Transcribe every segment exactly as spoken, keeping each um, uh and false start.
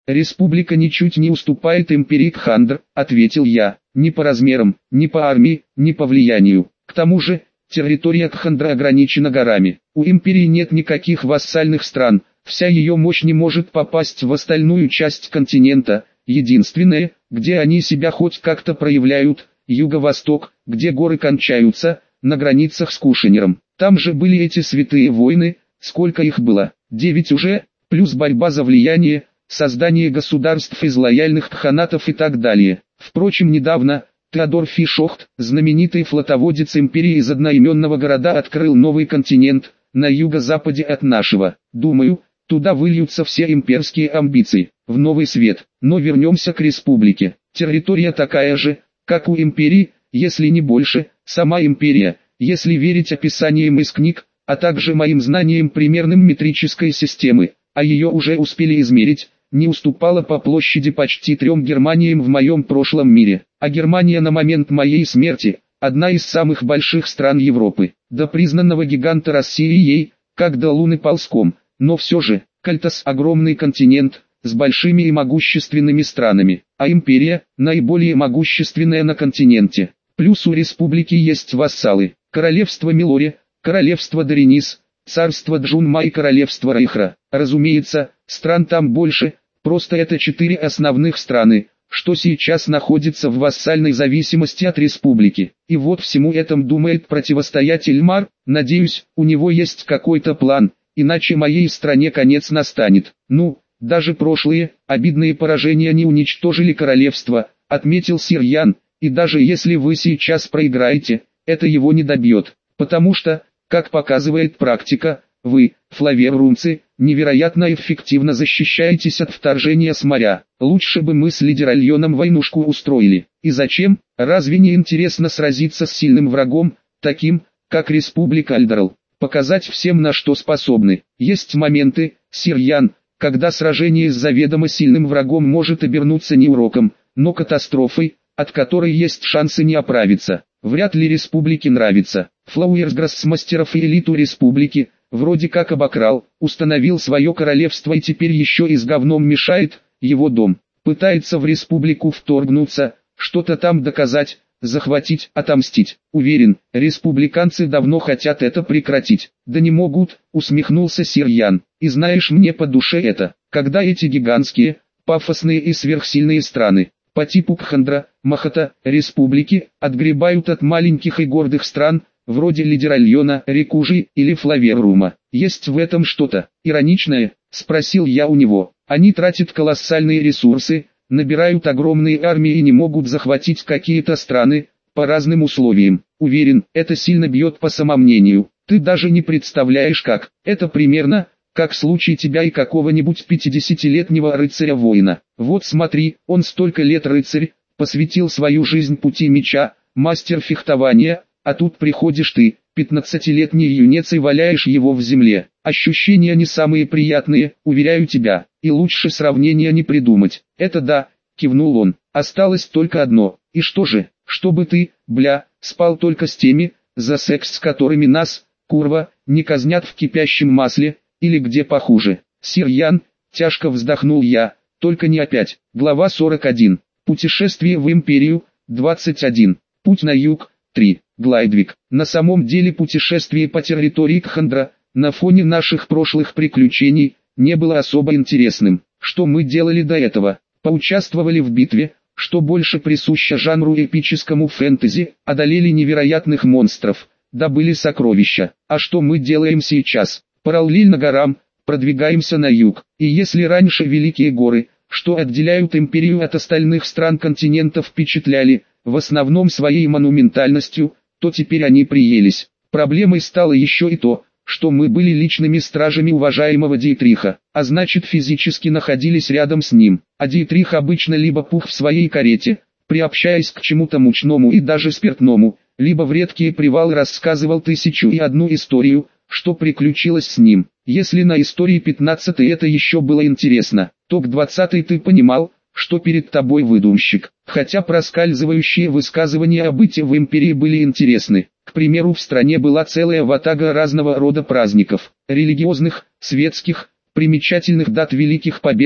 Республика ничуть не уступает империи Кхандр, ответил я, ни по размерам, ни по армии, ни по влиянию. К тому же, территория Кхандра ограничена горами. У империи нет никаких вассальных стран, вся ее мощь не может попасть в остальную часть континента. Единственное, где они себя хоть как-то проявляют, юго-восток, где горы кончаются, на границах с Кушанером. Там же были эти святые войны, сколько их было? Девять уже, плюс борьба за влияние, создание государств из лояльных кханатов и так далее. Впрочем, недавно Теодор Фишохт, знаменитый флотоводец империи из одноименного города, открыл новый континент, на юго-западе от нашего. Думаю, туда выльются все имперские амбиции, в новый свет. Но вернемся к республике. Территория такая же, как у империи, если не больше, сама империя, если верить описаниям из книг, а также моим знаниям примерным метрической системы, а ее уже успели измерить, не уступала по площади почти трем Германиям в моем прошлом мире. А Германия на момент моей смерти – одна из самых больших стран Европы, до признанного гиганта России ей, как до Луны ползком, но все же, Кальтас – огромный континент, с большими и могущественными странами, а империя – наиболее могущественная на континенте. Плюс у республики есть вассалы, королевство Милори, королевство Даренис, царство Джунма и королевство Райхра. Разумеется, стран там больше, просто это четыре основных страны, что сейчас находятся в вассальной зависимости от республики. И вот всему этому думает противостоять Эльмар, надеюсь, у него есть какой-то план, иначе моей стране конец настанет. Ну, даже прошлые, обидные поражения не уничтожили королевство, отметил Сир Ян, и даже если вы сейчас проиграете, это его не добьет, потому что, как показывает практика, вы, флаверрунцы, невероятно эффективно защищаетесь от вторжения с моря. Лучше бы мы с Лидеральоном войнушку устроили. И зачем? Разве не интересно сразиться с сильным врагом, таким, как Республика Альдерл? Показать всем, на что способны. Есть моменты, Сир Ян, когда сражение с заведомо сильным врагом может обернуться не уроком, но катастрофой, от которой есть шансы не оправиться. Вряд ли республике нравится. Флауэрсграсс мастеров и элиту республики, вроде как обокрал, установил свое королевство и теперь еще и с говном мешает, его дом. Пытается в республику вторгнуться, что-то там доказать, захватить, отомстить. Уверен, республиканцы давно хотят это прекратить. Да не могут, усмехнулся Сир Ян. И знаешь, мне по душе это, когда эти гигантские, пафосные и сверхсильные страны, по типу Кхандра, Махата, республики, отгребают от маленьких и гордых стран, вроде Лидеральона, Рикужи или Флаверрума. Есть в этом что-то ироничное, спросил я у него. Они тратят колоссальные ресурсы, набирают огромные армии и не могут захватить какие-то страны, по разным условиям. Уверен, это сильно бьет по самомнению. Ты даже не представляешь как. Это примерно, как случай тебя и какого-нибудь пятидесятилетнего рыцаря-воина. Вот смотри, он столько лет рыцарь, посвятил свою жизнь пути меча, мастер фехтования, а тут приходишь ты, пятнадцатилетний юнец, и валяешь его в земле. Ощущения не самые приятные, уверяю тебя, и лучше сравнения не придумать. Это да, кивнул он, осталось только одно. И что же, чтобы ты, бля, спал только с теми, за секс с которыми нас, курва, не казнят в кипящем масле, или где похуже. Сир Ян, тяжко вздохнул я, только не опять. Глава сорок один. Путешествие в империю, двадцать один. Путь на юг, три. Глайдвик. На самом деле путешествие по территории Кхандра, на фоне наших прошлых приключений, не было особо интересным. Что мы делали до этого? Поучаствовали в битве, что больше присуще жанру эпическому фэнтези, одолели невероятных монстров, добыли сокровища. А что мы делаем сейчас? Параллельно горам, продвигаемся на юг. И если раньше великие горы, что отделяют империю от остальных стран континента, впечатляли, в основном своей монументальностью, то теперь они приелись. Проблемой стало еще и то, что мы были личными стражами уважаемого Диетриха, а значит физически находились рядом с ним. А Диетрих обычно либо пух в своей карете, приобщаясь к чему-то мучному и даже спиртному, либо в редкие привалы рассказывал тысячу и одну историю, что приключилось с ним. Если на истории пятнадцатой это еще было интересно, то к двадцатой ты понимал, что перед тобой выдумщик. Хотя проскальзывающие высказывания о быте в империи были интересны. К примеру, в стране была целая ватага разного рода праздников, религиозных, светских, примечательных дат великих побед,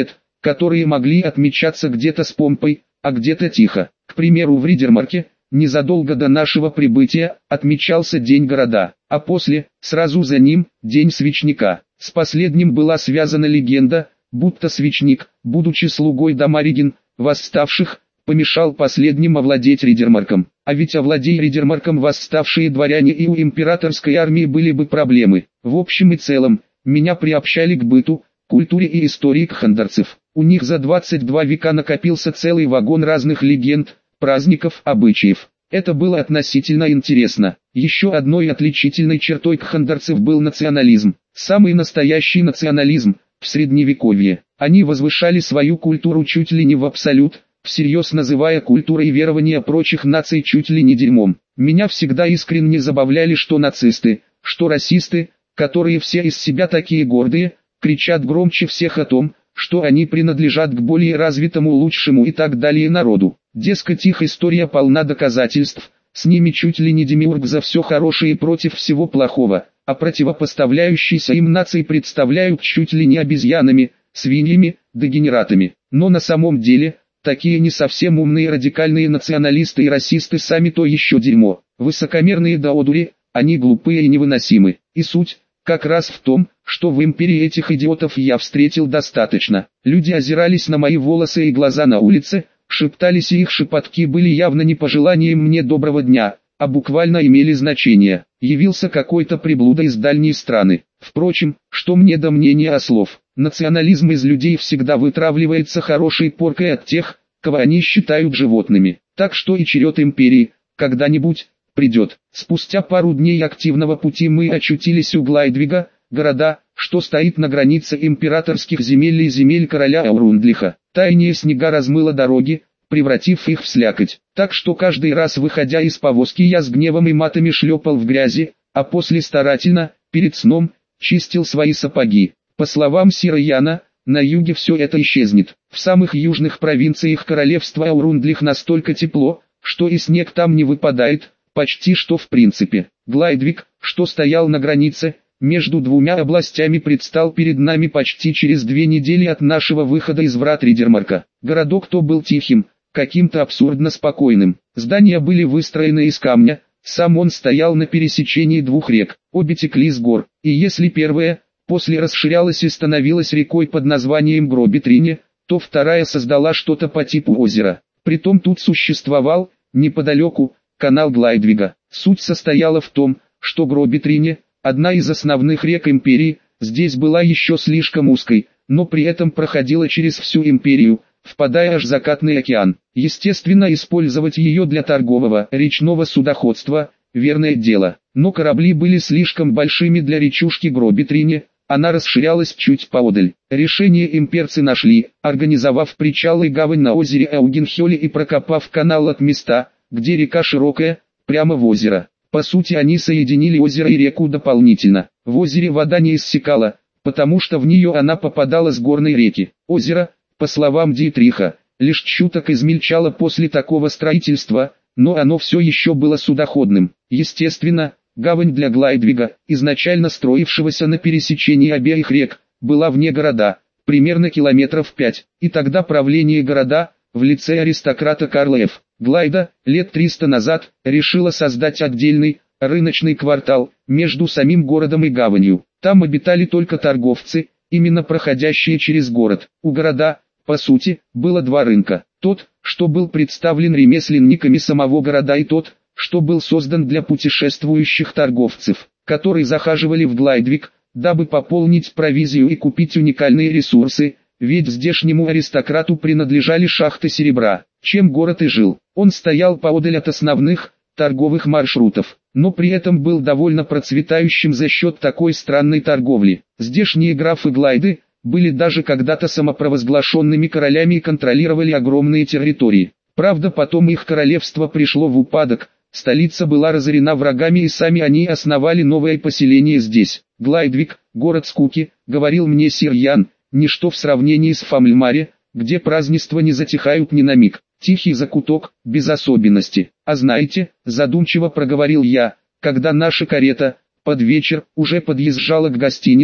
которые могли отмечаться где-то с помпой, а где-то тихо. К примеру, в Ридермарке, незадолго до нашего прибытия, отмечался День города, а после, сразу за ним, День свечника. С последним была связана легенда, будто свечник, будучи слугой Домаригин, восставших, помешал последним овладеть Ридермарком. А ведь овладей Ридермарком восставшие дворяне, и у императорской армии были бы проблемы. В общем и целом, меня приобщали к быту, культуре и истории кхандерцев. У них за двадцать два века накопился целый вагон разных легенд, праздников, обычаев. Это было относительно интересно. Еще одной отличительной чертой кхандерцев был национализм. Самый настоящий национализм, в средневековье. Они возвышали свою культуру чуть ли не в абсолют, всерьез называя культурой и верования прочих наций чуть ли не дерьмом. Меня всегда искренне забавляли что нацисты, что расисты, которые все из себя такие гордые, кричат громче всех о том, что они принадлежат к более развитому, лучшему и так далее народу. Дескать, их история полна доказательств, с ними чуть ли не демиург за все хорошее и против всего плохого, а противопоставляющиеся им нации представляют чуть ли не обезьянами, свиньями, дегенератами. Но на самом деле, такие не совсем умные радикальные националисты и расисты сами то еще дерьмо. Высокомерные до одури, они глупые и невыносимы. И суть, как раз в том, что в империи этих идиотов я встретил достаточно. Люди озирались на мои волосы и глаза на улице, шептались, и их шепотки были явно не пожеланием мне доброго дня, а буквально имели значение. Явился какой-то приблуда из дальней страны. Впрочем, что мне до мнения ослов. Национализм из людей всегда вытравливается хорошей поркой от тех, кого они считают животными. Так что и черед империи, когда-нибудь, придет. Спустя пару дней активного пути мы очутились у Глайдвига, города, что стоит на границе императорских земель и земель короля Аурундлиха. Таяние снега размыло дороги, превратив их в слякоть. Так что каждый раз, выходя из повозки, я с гневом и матами шлепал в грязи, а после старательно, перед сном, чистил свои сапоги. По словам Сира Яна, на юге все это исчезнет. В самых южных провинциях королевства Аурундлих настолько тепло, что и снег там не выпадает, почти что в принципе. Глайдвиг, что стоял на границе, между двумя областями, предстал перед нами почти через две недели от нашего выхода из врат Ридермарка. Городок то был тихим, каким-то абсурдно спокойным. Здания были выстроены из камня, сам он стоял на пересечении двух рек, обе текли с гор, и если первая, после расширялась и становилась рекой под названием Гробитрине, то вторая создала что-то по типу озера. Притом тут существовал, неподалеку, канал Глайдвига. Суть состояла в том, что Гробитрине, одна из основных рек империи, здесь была еще слишком узкой, но при этом проходила через всю империю, впадая аж в закатный океан. Естественно, использовать ее для торгового, речного судоходства – верное дело. Но корабли были слишком большими для речушки Гробитрине, она расширялась чуть поодаль. Решение имперцы нашли, организовав причал и гавань на озере Аугенхёле и прокопав канал от места, где река широкая, прямо в озеро. По сути, они соединили озеро и реку дополнительно. В озере вода не иссякала, потому что в нее она попадала с горной реки. Озеро, по словам Дитриха, лишь чуток измельчало после такого строительства, но оно все еще было судоходным. Естественно, гавань для Глайдвига, изначально строившегося на пересечении обеих рек, была вне города, примерно километров пять, и тогда правление города, в лице аристократа Карла Ф. Глайда, лет триста назад, решила создать отдельный, рыночный квартал, между самим городом и гаванью. Там обитали только торговцы, именно проходящие через город. У города, по сути, было два рынка. Тот, что был представлен ремесленниками самого города, и тот, что был создан для путешествующих торговцев, которые захаживали в Глайдвиг, дабы пополнить провизию и купить уникальные ресурсы, ведь здешнему аристократу принадлежали шахты серебра. Чем город и жил. Он стоял поодаль от основных, торговых маршрутов, но при этом был довольно процветающим за счет такой странной торговли. Здешние графы Глайды были даже когда-то самопровозглашенными королями и контролировали огромные территории. Правда, потом их королевство пришло в упадок, столица была разорена врагами и сами они основали новое поселение здесь. Глайдвиг, город скуки, говорил мне сир Ян, ничто в сравнении с Фамльмаре, где празднества не затихают ни на миг. Тихий закуток, без особенности. А знаете, задумчиво проговорил я, когда наша карета, под вечер, уже подъезжала к гостинице,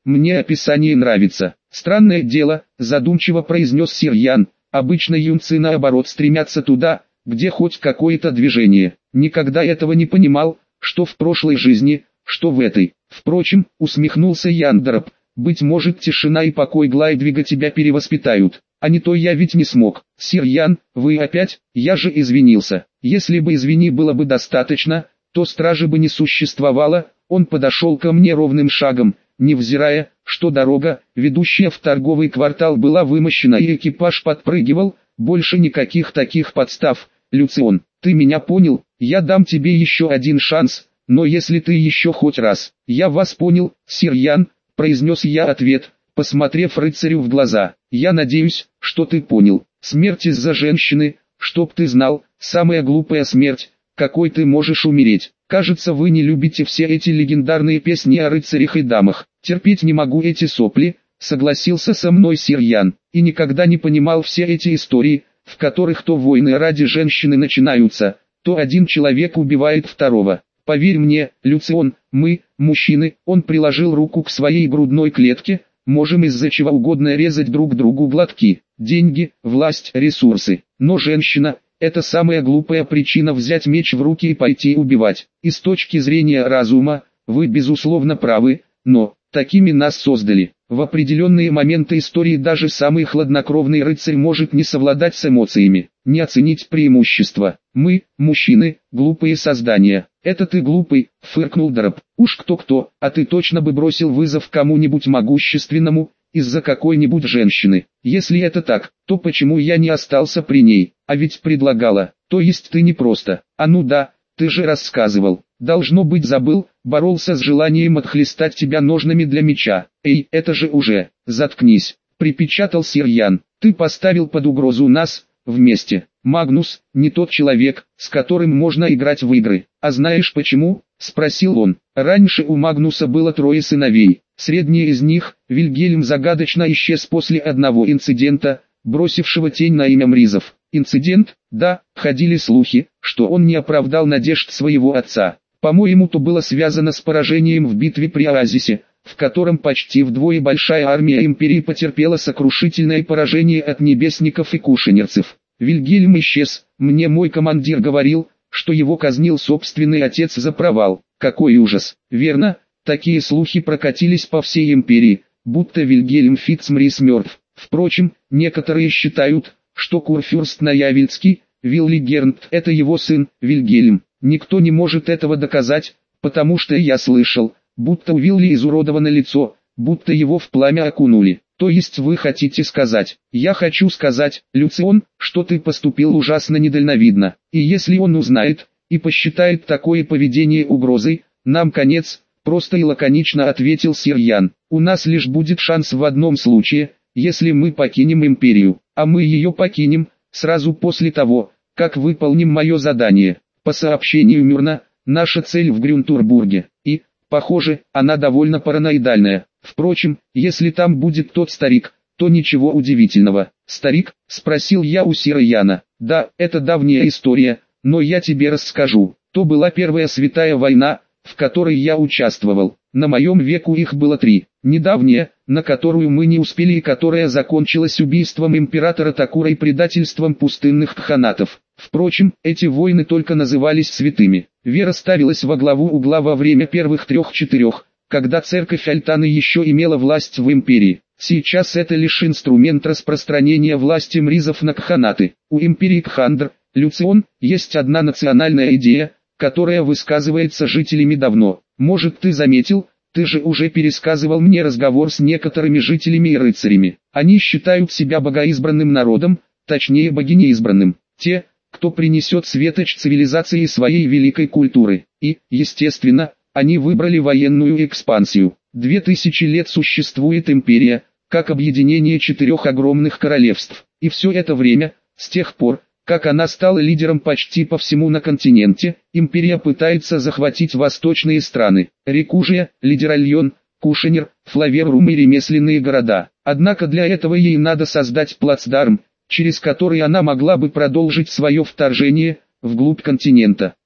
мне описание нравится. Странное дело, задумчиво произнес Сир Ян, обычно юнцы наоборот стремятся туда, где хоть какое-то движение. Никогда этого не понимал, что в прошлой жизни, что в этой. Впрочем, усмехнулся Яндерап, быть может тишина и покой Глайдвига тебя перевоспитают. А не то я ведь не смог. Сир Ян, вы опять? Я же извинился. Если бы извини было бы достаточно, то стражи бы не существовало. Он подошел ко мне ровным шагом, невзирая, что дорога, ведущая в торговый квартал, была вымощена и экипаж подпрыгивал. Больше никаких таких подстав. Люцион, ты меня понял? Я дам тебе еще один шанс, но если ты еще хоть раз... Я вас понял, Сир Ян, произнес я ответ, посмотрев рыцарю в глаза. Я надеюсь, что ты понял. Смерть из-за женщины, чтоб ты знал, самая глупая смерть, какой ты можешь умереть. Кажется, вы не любите все эти легендарные песни о рыцарях и дамах. Терпеть не могу эти сопли, согласился со мной Сир Ян, и никогда не понимал все эти истории, в которых то войны ради женщины начинаются, то один человек убивает второго. Поверь мне, Люцион, мы, мужчины, он приложил руку к своей грудной клетке, можем из-за чего угодно резать друг другу глотки, деньги, власть, ресурсы. Но женщина – это самая глупая причина взять меч в руки и пойти убивать. И с точки зрения разума, вы безусловно правы, но такими нас создали. В определенные моменты истории даже самый хладнокровный рыцарь может не совладать с эмоциями, не оценить преимущества. Мы, мужчины, глупые создания. Это ты глупый, фыркнул Дараб. Уж кто-кто, а ты точно бы бросил вызов кому-нибудь могущественному, из-за какой-нибудь женщины. Если это так, то почему я не остался при ней? А ведь предлагала, то есть ты не просто. А ну да, ты же рассказывал. Должно быть забыл, боролся с желанием отхлестать тебя ножнами для меча. Эй, это же уже, заткнись, припечатал Сир Ян. Ты поставил под угрозу нас, вместе. Магнус, не тот человек, с которым можно играть в игры. А знаешь почему? Спросил он. Раньше у Магнуса было трое сыновей. Средний из них, Вильгельм, загадочно исчез после одного инцидента, бросившего тень на имя Мризов. Инцидент? Да, ходили слухи, что он не оправдал надежд своего отца. По-моему, то было связано с поражением в битве при Оазисе, в котором почти вдвое большая армия империи потерпела сокрушительное поражение от небесников и кушанерцев. Вильгельм исчез, мне мой командир говорил, что его казнил собственный отец за провал. Какой ужас! Верно, такие слухи прокатились по всей империи, будто Вильгельм Фицмрис мертв. Впрочем, некоторые считают, что Курфюрст Наявильский, Виллигернт, это его сын, Вильгельм. Никто не может этого доказать, потому что я слышал, будто у Вилли изуродовано лицо, будто его в пламя окунули. То есть вы хотите сказать, я хочу сказать, Люцион, что ты поступил ужасно недальновидно, и если он узнает, и посчитает такое поведение угрозой, нам конец, просто и лаконично ответил Сир Ян. У нас лишь будет шанс в одном случае, если мы покинем империю, а мы ее покинем, сразу после того, как выполним мое задание. По сообщению Мюрна, наша цель в Грюнтурбурге, и, похоже, она довольно параноидальная. Впрочем, если там будет тот старик, то ничего удивительного. Старик, спросил я у Сира Яна. Да, это давняя история, но я тебе расскажу. То была первая святая война, в которой я участвовал. На моем веку их было три. Недавняя, на которую мы не успели и которая закончилась убийством императора Такура и предательством пустынных кханатов. Впрочем, эти войны только назывались святыми. Вера ставилась во главу угла во время первых трех-четырех, когда церковь Альтаны еще имела власть в империи. Сейчас это лишь инструмент распространения власти мризов на кханаты. У империи Кхандр, Люцион, есть одна национальная идея, которая высказывается жителями давно. Может, ты заметил, ты же уже пересказывал мне разговор с некоторыми жителями и рыцарями. Они считают себя богоизбранным народом, точнее богинеизбранным. Те, кто принесет светоч цивилизации своей великой культуры. И, естественно, они выбрали военную экспансию. Две тысячи лет существует империя, как объединение четырех огромных королевств. И все это время, с тех пор, как она стала лидером почти по всему на континенте, империя пытается захватить восточные страны. Рекужия, Лидеральон, Кушанер, Флаверрум и ремесленные города. Однако для этого ей надо создать плацдарм, через который она могла бы продолжить свое вторжение вглубь континента.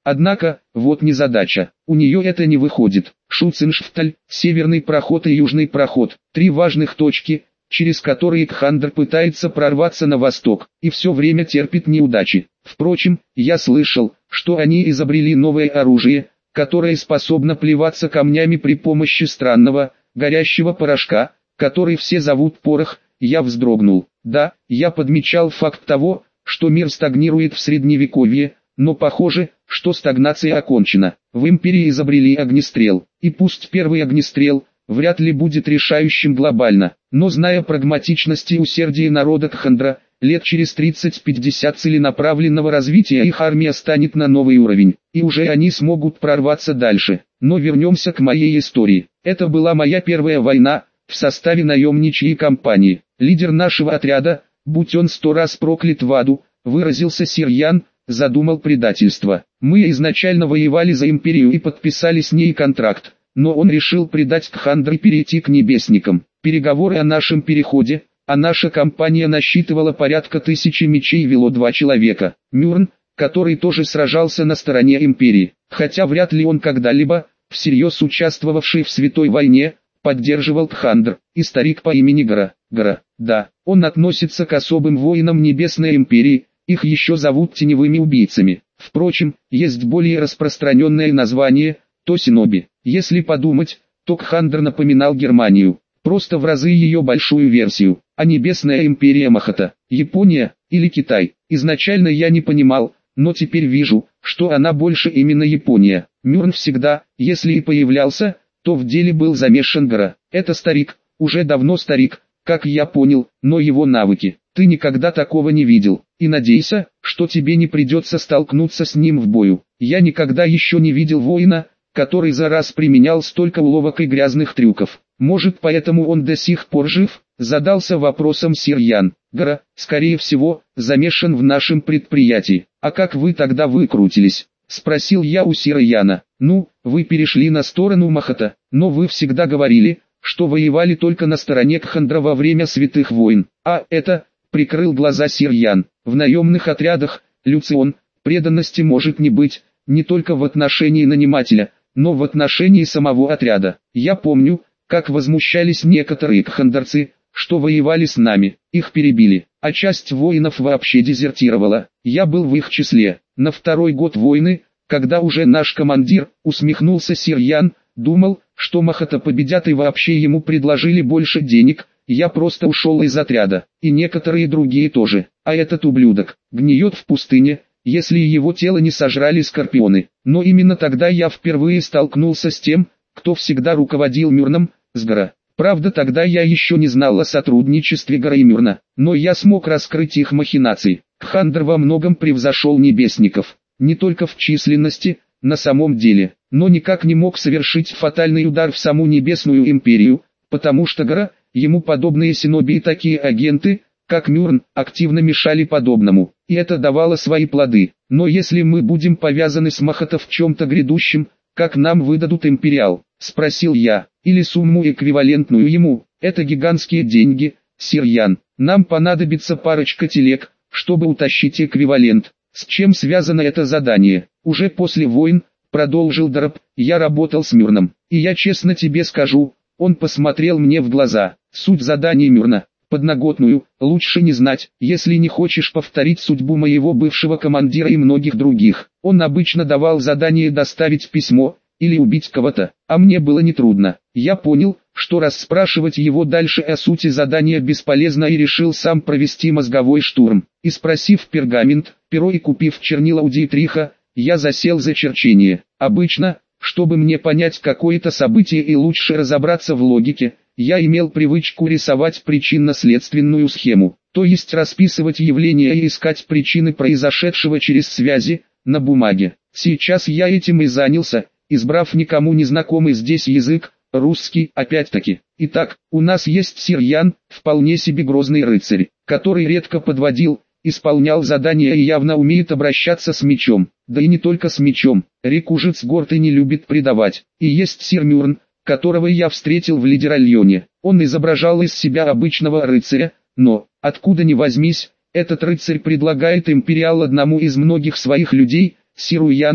Однако, вот незадача, у нее это не выходит. Шуценшфталь, северный проход и южный проход, три важных точки, через которые Кхандр пытается прорваться на восток, и все время терпит неудачи. Впрочем, я слышал, что они изобрели новое оружие, которое способно плеваться камнями при помощи странного, горящего порошка, который все зовут порох. Я вздрогнул. Да, я подмечал факт того, что мир стагнирует в средневековье, но похоже, что стагнация окончена. В империи изобрели огнестрел, и пусть первый огнестрел вряд ли будет решающим глобально, но зная прагматичность и усердие народа Кхандра, лет через тридцать-пятьдесят целенаправленного развития их армия станет на новый уровень, и уже они смогут прорваться дальше. Но вернемся к моей истории. Это была моя первая война в составе наемничьей компании. Лидер нашего отряда, будь он сто раз проклят в аду, выразился Сирьян, задумал предательство. Мы изначально воевали за империю и подписали с ней контракт, но он решил предать Кхандр и перейти к небесникам. Переговоры о нашем переходе, а наша компания насчитывала порядка тысячи мечей, вело два человека. Мюрн, который тоже сражался на стороне империи, хотя вряд ли он когда-либо, всерьез участвовавший в Святой войне, поддерживал Кхандр, и старик по имени Гара. Гара, да, он относится к особым воинам Небесной империи, их еще зовут теневыми убийцами. Впрочем, есть более распространенное название – Тосиноби. Если подумать, то Кхандр напоминал Германию, просто в разы ее большую версию, а Небесная империя Махата, Япония или Китай. Изначально я не понимал, но теперь вижу, что она больше именно Япония. Мюрн всегда, если и появлялся, то в деле был замешан Гара. Это старик, уже давно старик, как я понял, но его навыки, ты никогда такого не видел, и надейся, что тебе не придется столкнуться с ним в бою. Я никогда еще не видел воина, который за раз применял столько уловок и грязных трюков. Может, поэтому он до сих пор жив? Задался вопросом Сирьян. Гара, скорее всего, замешан в нашем предприятии. А как вы тогда выкрутились? Спросил я у Сирьяна. Ну, вы перешли на сторону Махата, но вы всегда говорили, что воевали только на стороне Кхандра во время святых войн. А это, прикрыл глаза Сирьян, в наемных отрядах, Люцион, преданности может не быть, не только в отношении нанимателя, но в отношении самого отряда. Я помню, как возмущались некоторые кхандарцы, что воевали с нами, их перебили, а часть воинов вообще дезертировала. Я был в их числе. На второй год войны, когда уже наш командир, усмехнулся Сирьян, думал, что Махата победят и вообще ему предложили больше денег, я просто ушел из отряда, и некоторые другие тоже. А этот ублюдок гниет в пустыне, если его тело не сожрали скорпионы. Но именно тогда я впервые столкнулся с тем, кто всегда руководил Мюрном, с Гара. Правда, тогда я еще не знал о сотрудничестве Гара и Мюрна, но я смог раскрыть их махинации. Кхандр во многом превзошел небесников, не только в численности, на самом деле, но никак не мог совершить фатальный удар в саму Небесную империю, потому что Гара, ему подобные синоби и такие агенты, как Мюрн, активно мешали подобному, и это давало свои плоды. Но если мы будем повязаны с Махата в чем-то грядущем, как нам выдадут империал? Спросил я, или сумму эквивалентную ему, это гигантские деньги, Сирьян. Нам понадобится парочка телег, чтобы утащить эквивалент. С чем связано это задание? Уже после войн, продолжил Дараб, я работал с Мюрном, и я честно тебе скажу, он посмотрел мне в глаза. Суть задания Мюрна, подноготную, лучше не знать, если не хочешь повторить судьбу моего бывшего командира и многих других. Он обычно давал задание доставить письмо, или убить кого-то, а мне было нетрудно. Я понял, что расспрашивать его дальше о сути задания бесполезно и решил сам провести мозговой штурм. И спросив пергамент, перо и купив чернила у Дитриха, я засел за черчение. Обычно, чтобы мне понять какое-то событие и лучше разобраться в логике, я имел привычку рисовать причинно-следственную схему, то есть расписывать явления и искать причины произошедшего через связи, на бумаге. Сейчас я этим и занялся, избрав никому незнакомый здесь язык, русский, опять-таки. Итак, у нас есть Сирьян, вполне себе грозный рыцарь, который редко подводил, исполнял задания и явно умеет обращаться с мечом. Да и не только с мечом, Рикужец горд и не любит предавать. И есть Сир Мюрн, которого я встретил в Лидеральоне. Он изображал из себя обычного рыцаря, но, откуда ни возьмись, этот рыцарь предлагает империал одному из многих своих людей, Сиру Яну,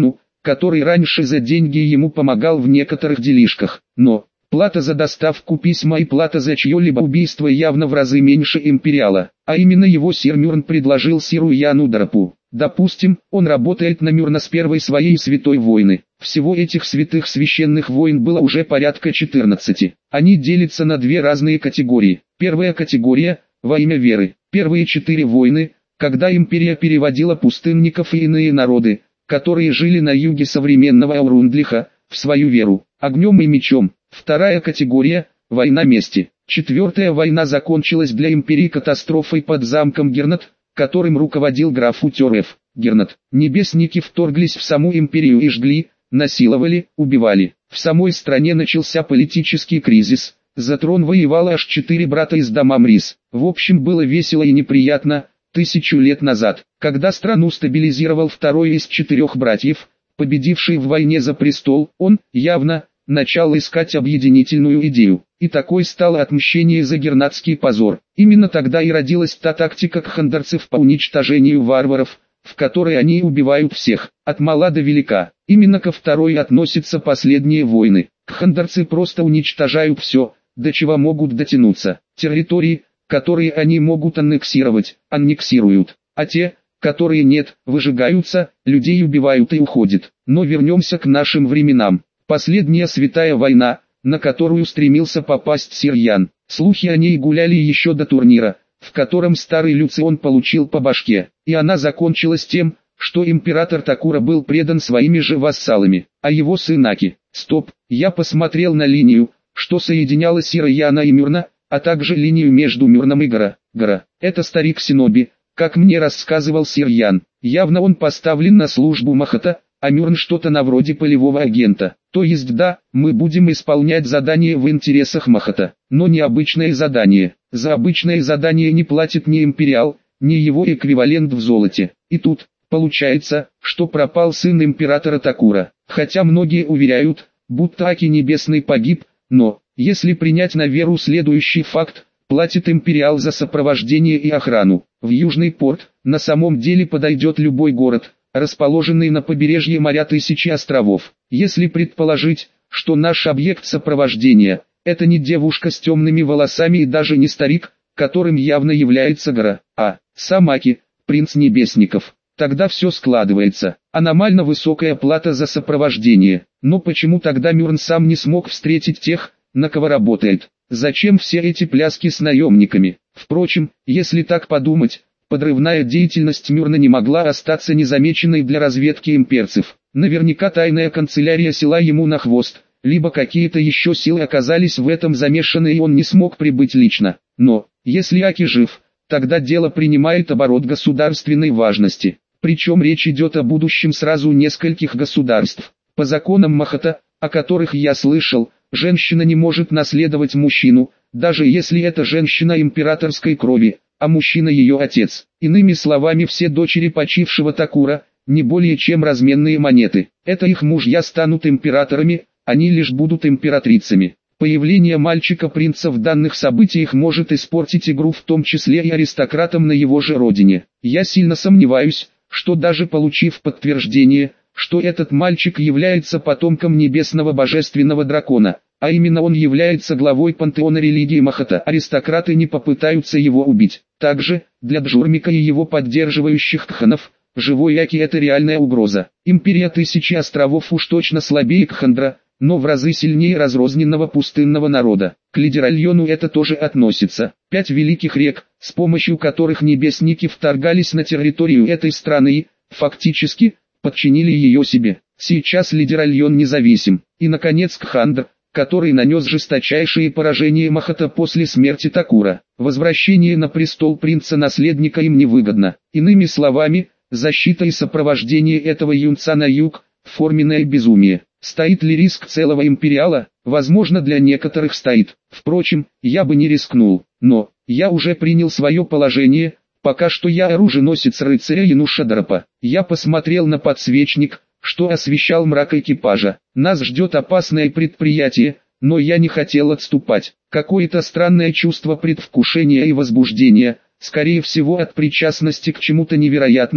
который раньше за деньги ему помогал в некоторых делишках. Но плата за доставку письма и плата за чье-либо убийство явно в разы меньше империала, а именно его сир Мюрн предложил сиру Яну Дарапу. Допустим, он работает на Мюрна с первой своей святой войны. Всего этих святых священных войн было уже порядка четырнадцати. Они делятся на две разные категории. Первая категория – во имя веры. Первые четыре войны, когда империя переводила пустынников и иные народы, которые жили на юге современного Аурундлиха, в свою веру, огнем и мечом. Вторая категория – война мести. Четвертая война закончилась для империи катастрофой под замком Гернат, которым руководил граф Утерев. Гернат. Небесники вторглись в саму империю и жгли, насиловали, убивали. В самой стране начался политический кризис. За трон воевало аж четыре брата из дома Мрис. В общем, было весело и неприятно. Тысячу лет назад, когда страну стабилизировал второй из четырех братьев, победивший в войне за престол, он, явно, начал искать объединительную идею. И такой стало отмщение за гернатский позор. Именно тогда и родилась та тактика кхандарцев по уничтожению варваров, в которой они убивают всех, от мала до велика. Именно ко второй относятся последние войны. Кхандарцы просто уничтожают все, до чего могут дотянуться. Территории, которые они могут аннексировать, аннексируют, а те, которые нет, выжигаются, людей убивают и уходят. Но вернемся к нашим временам. Последняя святая война, на которую стремился попасть сир Ян. Слухи о ней гуляли еще до турнира, в котором старый Люцион получил по башке, и она закончилась тем, что император Такура был предан своими же вассалами, а его сын Аки. Стоп, я посмотрел на линию, что соединяла сира Яна и Мюрна, а также линию между Мюрном и Гора. Гора, это старик Синоби, как мне рассказывал сир Ян. Явно он поставлен на службу Махата, а Мюрн что-то на вроде полевого агента. То есть да, мы будем исполнять задание в интересах Махата, но не обычное задание. За обычное задание не платит ни империал, ни его эквивалент в золоте. И тут, получается, что пропал сын императора Такура. Хотя многие уверяют, будто Аки Небесный погиб, но, если принять на веру следующий факт, платит империал за сопровождение и охрану. В Южный порт, на самом деле подойдет любой город, расположенный на побережье моря Тысячи островов. Если предположить, что наш объект сопровождения – это не девушка с темными волосами и даже не старик, которым явно является Гора, а сам Аки, принц Небесников, тогда все складывается. Аномально высокая плата за сопровождение. Но почему тогда Мюрн сам не смог встретить тех, на кого работает? Зачем все эти пляски с наемниками? Впрочем, если так подумать, подрывная деятельность Мюрна не могла остаться незамеченной для разведки имперцев. Наверняка тайная канцелярия села ему на хвост, либо какие-то еще силы оказались в этом замешаны и он не смог прибыть лично. Но, если Аки жив, тогда дело принимает оборот государственной важности. Причем речь идет о будущем сразу нескольких государств. По законам Махата, о которых я слышал, женщина не может наследовать мужчину, даже если это женщина императорской крови, а мужчина ее отец. Иными словами, все дочери почившего Такура, не более чем разменные монеты. Это их мужья станут императорами, они лишь будут императрицами. Появление мальчика-принца в данных событиях может испортить игру в том числе и аристократам на его же родине. Я сильно сомневаюсь, что даже получив подтверждение, что этот мальчик является потомком небесного божественного дракона, а именно он является главой пантеона религии Махата, аристократы не попытаются его убить. Также, для Джурмика и его поддерживающих кханов, живой Аки это реальная угроза. Империя Тысячи островов уж точно слабее Кхандра, но в разы сильнее разрозненного пустынного народа. К Лидеральону это тоже относится. Пять великих рек, с помощью которых небесники вторгались на территорию этой страны и, фактически, подчинили ее себе. Сейчас Лидеральон независим. И наконец Кхандр, который нанес жесточайшие поражения Махата после смерти Такура. Возвращение на престол принца-наследника им невыгодно. Иными словами, защита и сопровождение этого юнца на юг – форменное безумие. Стоит ли риск целого империала? Возможно, для некоторых стоит. Впрочем, я бы не рискнул. Но, я уже принял свое положение, пока что я оруженосец рыцаря Януша Дарапа. Я посмотрел на подсвечник, что освещал мрак экипажа. Нас ждет опасное предприятие, но я не хотел отступать. Какое-то странное чувство предвкушения и возбуждения, скорее всего от причастности к чему-то невероятному,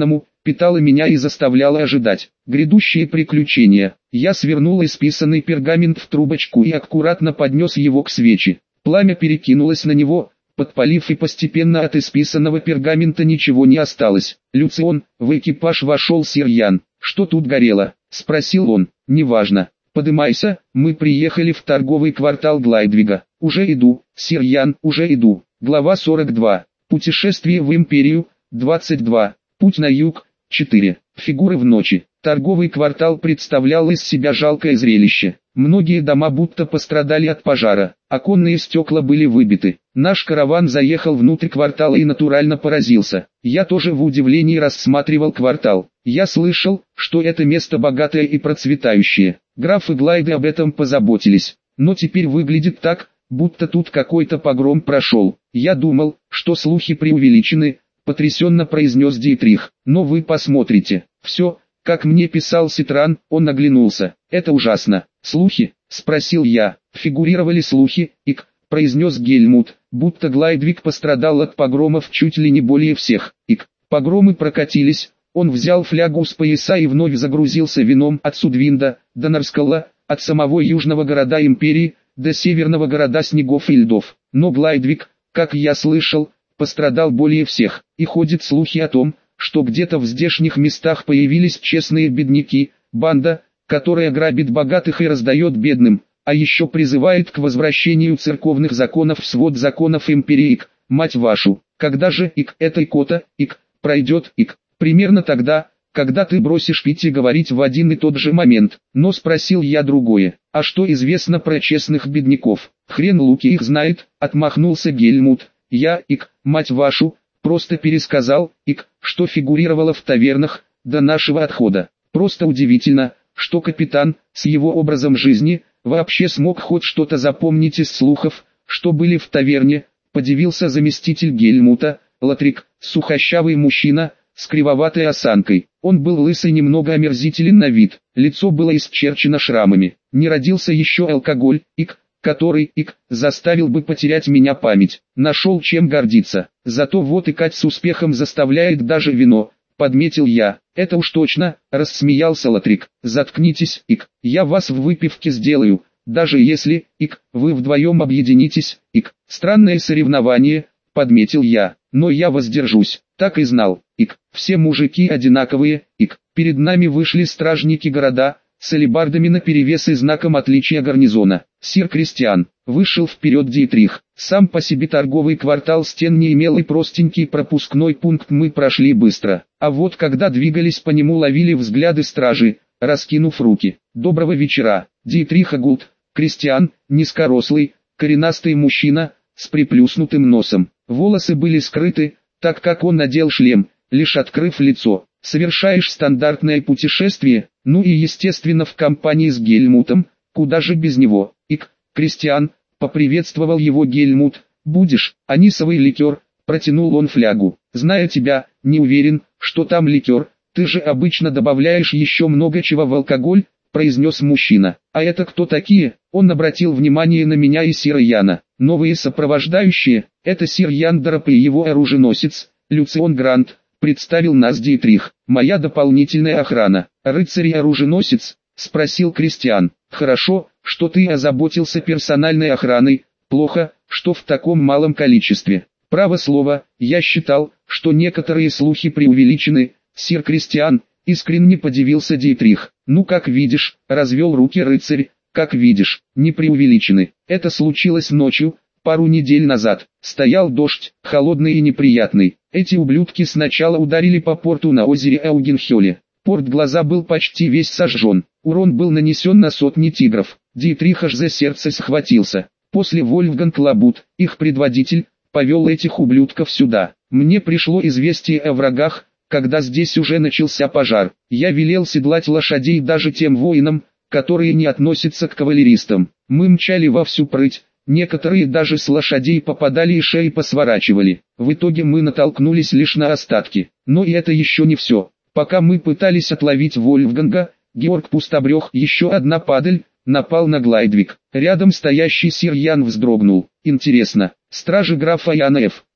питала меня и заставляла ожидать грядущие приключения. Я свернул исписанный пергамент в трубочку и аккуратно поднес его к свече. Пламя перекинулось на него, подпалив, и постепенно от исписанного пергамента ничего не осталось. «Люцион, в экипаж вошел сир Ян. Что тут горело?» — спросил он. «Неважно. Подымайся, мы приехали в торговый квартал Глайдвига». «Уже иду, сир Ян, уже иду». Глава сорок два. Путешествие в Империю. двадцать два. Путь на юг. четыре. Фигуры в ночи. Торговый квартал представлял из себя жалкое зрелище. Многие дома будто пострадали от пожара, оконные стекла были выбиты. Наш караван заехал внутрь квартала и натурально поразился. Я тоже в удивлении рассматривал квартал. Я слышал, что это место богатое и процветающее. Граф и Глайды об этом позаботились. Но теперь выглядит так, будто тут какой-то погром прошел. Я думал, что слухи преувеличены, потрясенно произнес Дитрих. Но вы посмотрите. Все, как мне писал Ситран. Он оглянулся. Это ужасно. Слухи? Спросил я. Фигурировали слухи, ик, произнес Гельмут, будто Глайдвиг пострадал от погромов чуть ли не более всех. Ик, погромы прокатились. Он взял флягу с пояса и вновь загрузился вином от Судвинда до Нарскала, от самого южного города Империи до северного города снегов и льдов. Но Глайдвиг, как я слышал, пострадал более всех. И ходят слухи о том, что где-то в здешних местах появились честные бедняки, банда, которая грабит богатых и раздает бедным, а еще призывает к возвращению церковных законов в свод законов Империи. Ик, мать вашу, когда же ик этой кота, ик, пройдет ик, примерно тогда, когда ты бросишь пить и говорить в один и тот же момент. Но спросил я другое, а что известно про честных бедняков? Хрен Луки их знает, отмахнулся Гельмут. Я, ик, мать вашу, просто пересказал, ик, что фигурировало в тавернах до нашего отхода. Просто удивительно, что капитан, с его образом жизни, вообще смог хоть что-то запомнить из слухов, что были в таверне, подивился заместитель Гельмута, Латрик, сухощавый мужчина, с кривоватой осанкой. Он был лысый, немного омерзителен на вид, лицо было исчерчено шрамами. Не родился еще алкоголь, ик, который, ик, заставил бы потерять меня память. Нашел чем гордиться, зато вот икать с успехом заставляет даже вино. Подметил я. Это уж точно, рассмеялся Латрик. Заткнитесь, ик, я вас в выпивке сделаю, даже если, ик, вы вдвоем объединитесь, ик. Странное соревнование, подметил я, но я воздержусь. Так и знал, ик, все мужики одинаковые, ик. Перед нами вышли стражники города, с алебардами наперевес и знаком отличия гарнизона. Сир Кристиан, вышел вперед Дитрих. Сам по себе торговый квартал стен не имел и простенький пропускной пункт мы прошли быстро. А вот когда двигались по нему, ловили взгляды стражи, раскинув руки. Доброго вечера. Дитрих Агулт, Кристиан, низкорослый, коренастый мужчина, с приплюснутым носом. Волосы были скрыты, так как он надел шлем, лишь открыв лицо. Совершаешь стандартное путешествие, ну и естественно в компании с Гельмутом, куда же без него. Ик, Кристиан, поприветствовал его Гельмут. Будешь, анисовый ликер, протянул он флягу. Зная тебя, не уверен, что там ликер, ты же обычно добавляешь еще много чего в алкоголь, произнес мужчина. А это кто такие? Он обратил внимание на меня и сира Яна. Новые сопровождающие, это сир Ян Дарап и его оруженосец, Люцион Грант, представил нас Дитрих. Моя дополнительная охрана. Рыцарь и оруженосец? Спросил Кристиан. Хорошо, что ты озаботился персональной охраной, плохо, что в таком малом количестве. Право слово, я считал, что некоторые слухи преувеличены, сир Кристиан, искренне подивился Дитрих. Ну как видишь, развел руки рыцарь, как видишь, не преувеличены. Это случилось ночью, пару недель назад. Стоял дождь, холодный и неприятный. Эти ублюдки сначала ударили по порту на озере Аугенхёле. Порт Глаза был почти весь сожжен. Урон был нанесен на сотни тигров. Дитрих аж за сердце схватился. После Вольфганг Лабут, их предводитель, повел этих ублюдков сюда. Мне пришло известие о врагах, когда здесь уже начался пожар. Я велел седлать лошадей даже тем воинам, которые не относятся к кавалеристам. Мы мчали во всю прыть, некоторые даже с лошадей попадали и шеи посворачивали. В итоге мы натолкнулись лишь на остатки. Но и это еще не все. Пока мы пытались отловить Вольфганга, Георг Пустобрех, еще одна падаль, напал на Глайдвиг. Рядом стоящий сир Ян вздрогнул. Интересно, стражи графа Яна Ф.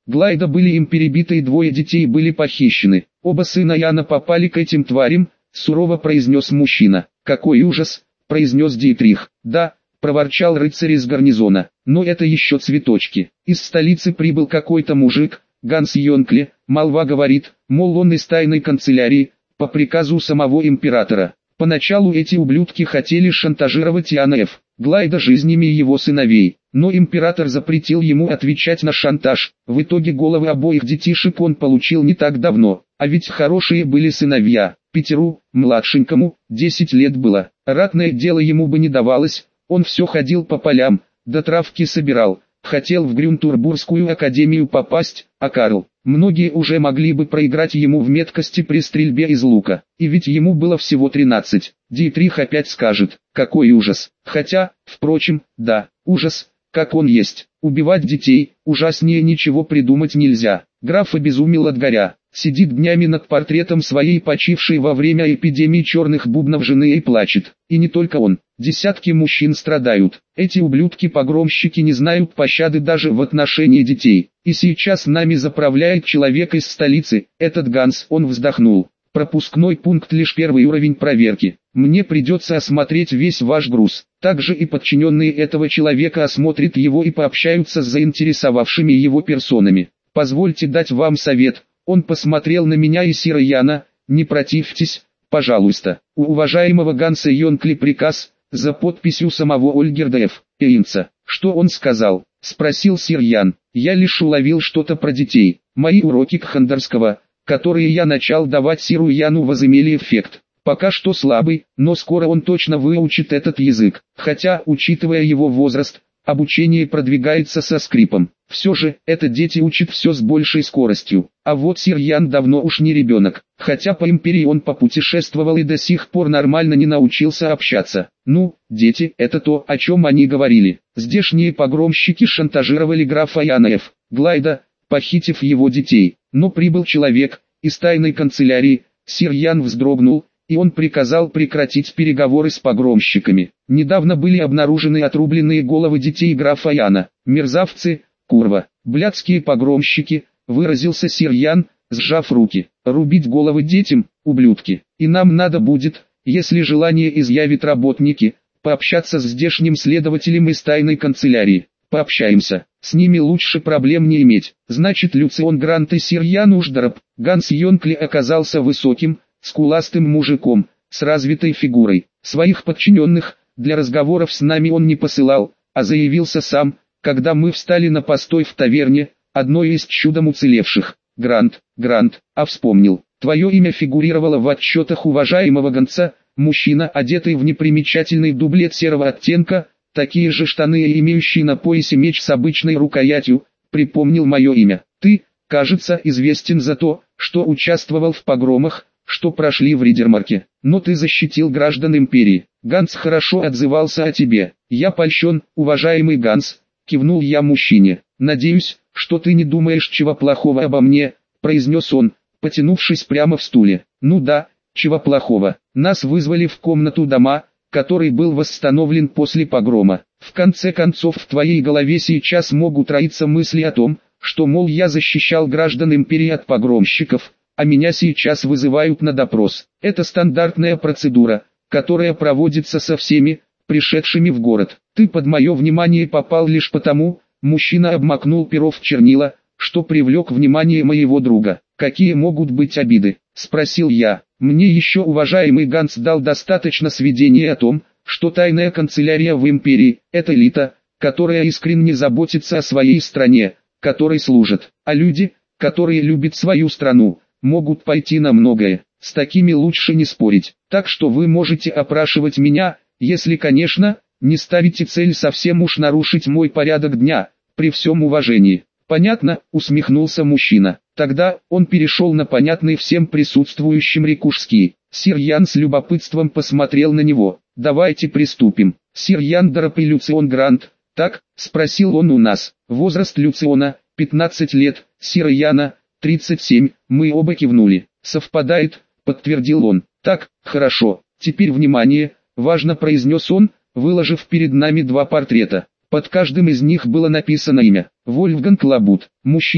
Глайда были им перебиты и двое детей были похищены. Оба сына Яна попали к этим тварям, сурово произнес мужчина. Какой ужас, произнес Дитрих. Да, проворчал рыцарь из гарнизона, но это еще цветочки. Из столицы прибыл какой-то мужик, Ганс Йонкли, молва говорит, мол он из тайной канцелярии, по приказу самого императора. Поначалу эти ублюдки хотели шантажировать Яна Ф. Глайда жизнями его сыновей, но император запретил ему отвечать на шантаж. В итоге головы обоих детишек он получил не так давно, а ведь хорошие были сыновья. Питеру, младшенькому, десять лет было, ратное дело ему бы не давалось, он все ходил по полям, да травки собирал, хотел в Грюнтурбургскую академию попасть, а Карл, многие уже могли бы проиграть ему в меткости при стрельбе из лука, и ведь ему было всего тринадцать. Дитрих опять скажет, какой ужас, хотя, впрочем, да, ужас, как он есть, убивать детей, ужаснее ничего придумать нельзя. Граф обезумел от горя, сидит днями над портретом своей почившей во время эпидемии черных бубнов жены и плачет, и не только он, десятки мужчин страдают, эти ублюдки-погромщики не знают пощады даже в отношении детей, и сейчас нами заправляет человек из столицы, этот Ганс, он вздохнул. Пропускной пункт лишь первый уровень проверки. Мне придется осмотреть весь ваш груз. Также и подчиненные этого человека осмотрят его и пообщаются с заинтересовавшими его персонами. Позвольте дать вам совет. Он посмотрел на меня и Сира Яна. Не противьтесь, пожалуйста. У уважаемого Ганса Йонкли приказ, за подписью самого Ольгерда Ф. Эйнца. Что он сказал? Спросил Сир Ян. Я лишь уловил что-то про детей. Мои уроки кхандерского, которые я начал давать Сиру Яну, возымели эффект. Пока что слабый, но скоро он точно выучит этот язык. Хотя, учитывая его возраст, обучение продвигается со скрипом. Все же, это дети учат все с большей скоростью. А вот Сир Ян давно уж не ребенок. Хотя по империи он попутешествовал и до сих пор нормально не научился общаться. Ну, дети, это то, о чем они говорили. Здешние погромщики шантажировали графа Яна Ф. Глайда, похитив его детей. Но прибыл человек, из тайной канцелярии, Сир Ян вздрогнул, и он приказал прекратить переговоры с погромщиками. Недавно были обнаружены отрубленные головы детей графа Яна. Мерзавцы, курва, блядские погромщики, выразился Сир Ян, сжав руки. Рубить головы детям, ублюдки. И нам надо будет, если желание изъявит работники, пообщаться с здешним следователем из тайной канцелярии. Пообщаемся, с ними лучше проблем не иметь. Значит, Люцион Грант и Сир Ян Уждараб. Ганс Йонкли оказался высоким, скуластым мужиком, с развитой фигурой. Своих подчиненных, для разговоров с нами он не посылал, а заявился сам, когда мы встали на постой в таверне, одной из чудом уцелевших. Грант, Грант, а вспомнил, твое имя фигурировало в отчетах уважаемого гонца, мужчина, одетый в непримечательный дублет серого оттенка, такие же штаны и имеющий на поясе меч с обычной рукоятью, припомнил мое имя. Ты, кажется, известен за то, что участвовал в погромах, что прошли в Ридермарке, но ты защитил граждан империи. Ганс хорошо отзывался о тебе. Я польщен, уважаемый Ганс, кивнул я мужчине. Надеюсь, что ты не думаешь чего плохого обо мне, произнес он, потянувшись прямо в стуле. Ну да, чего плохого. Нас вызвали в комнату дома, который был восстановлен после погрома. В конце концов, в твоей голове сейчас могут роиться мысли о том, что, мол, я защищал граждан империи от погромщиков, а меня сейчас вызывают на допрос. Это стандартная процедура, которая проводится со всеми, пришедшими в город. Ты под мое внимание попал лишь потому, мужчина обмакнул перо в чернила, что привлек внимание моего друга. Какие могут быть обиды? Спросил я. Мне еще уважаемый Ганс дал достаточно сведений о том, что тайная канцелярия в империи – это элита, которая искренне заботится о своей стране, которой служат, а люди, которые любят свою страну, могут пойти на многое. С такими лучше не спорить. Так что вы можете опрашивать меня, если, конечно, не ставите цель совсем уж нарушить мой порядок дня, при всем уважении. Понятно, усмехнулся мужчина. Тогда он перешел на понятный всем присутствующим рикушский. Сир Ян с любопытством посмотрел на него. Давайте приступим. Сир Ян Дарап и Люцион Грант. Так, спросил он у нас. Возраст Люциона – пятнадцать лет, Сира Яна – тридцать семь. Мы оба кивнули. Совпадает, подтвердил он. Так, хорошо. Теперь внимание, важно произнес он, выложив перед нами два портрета. Под каждым из них было написано имя. Вольфганг Лабут. Мужчина,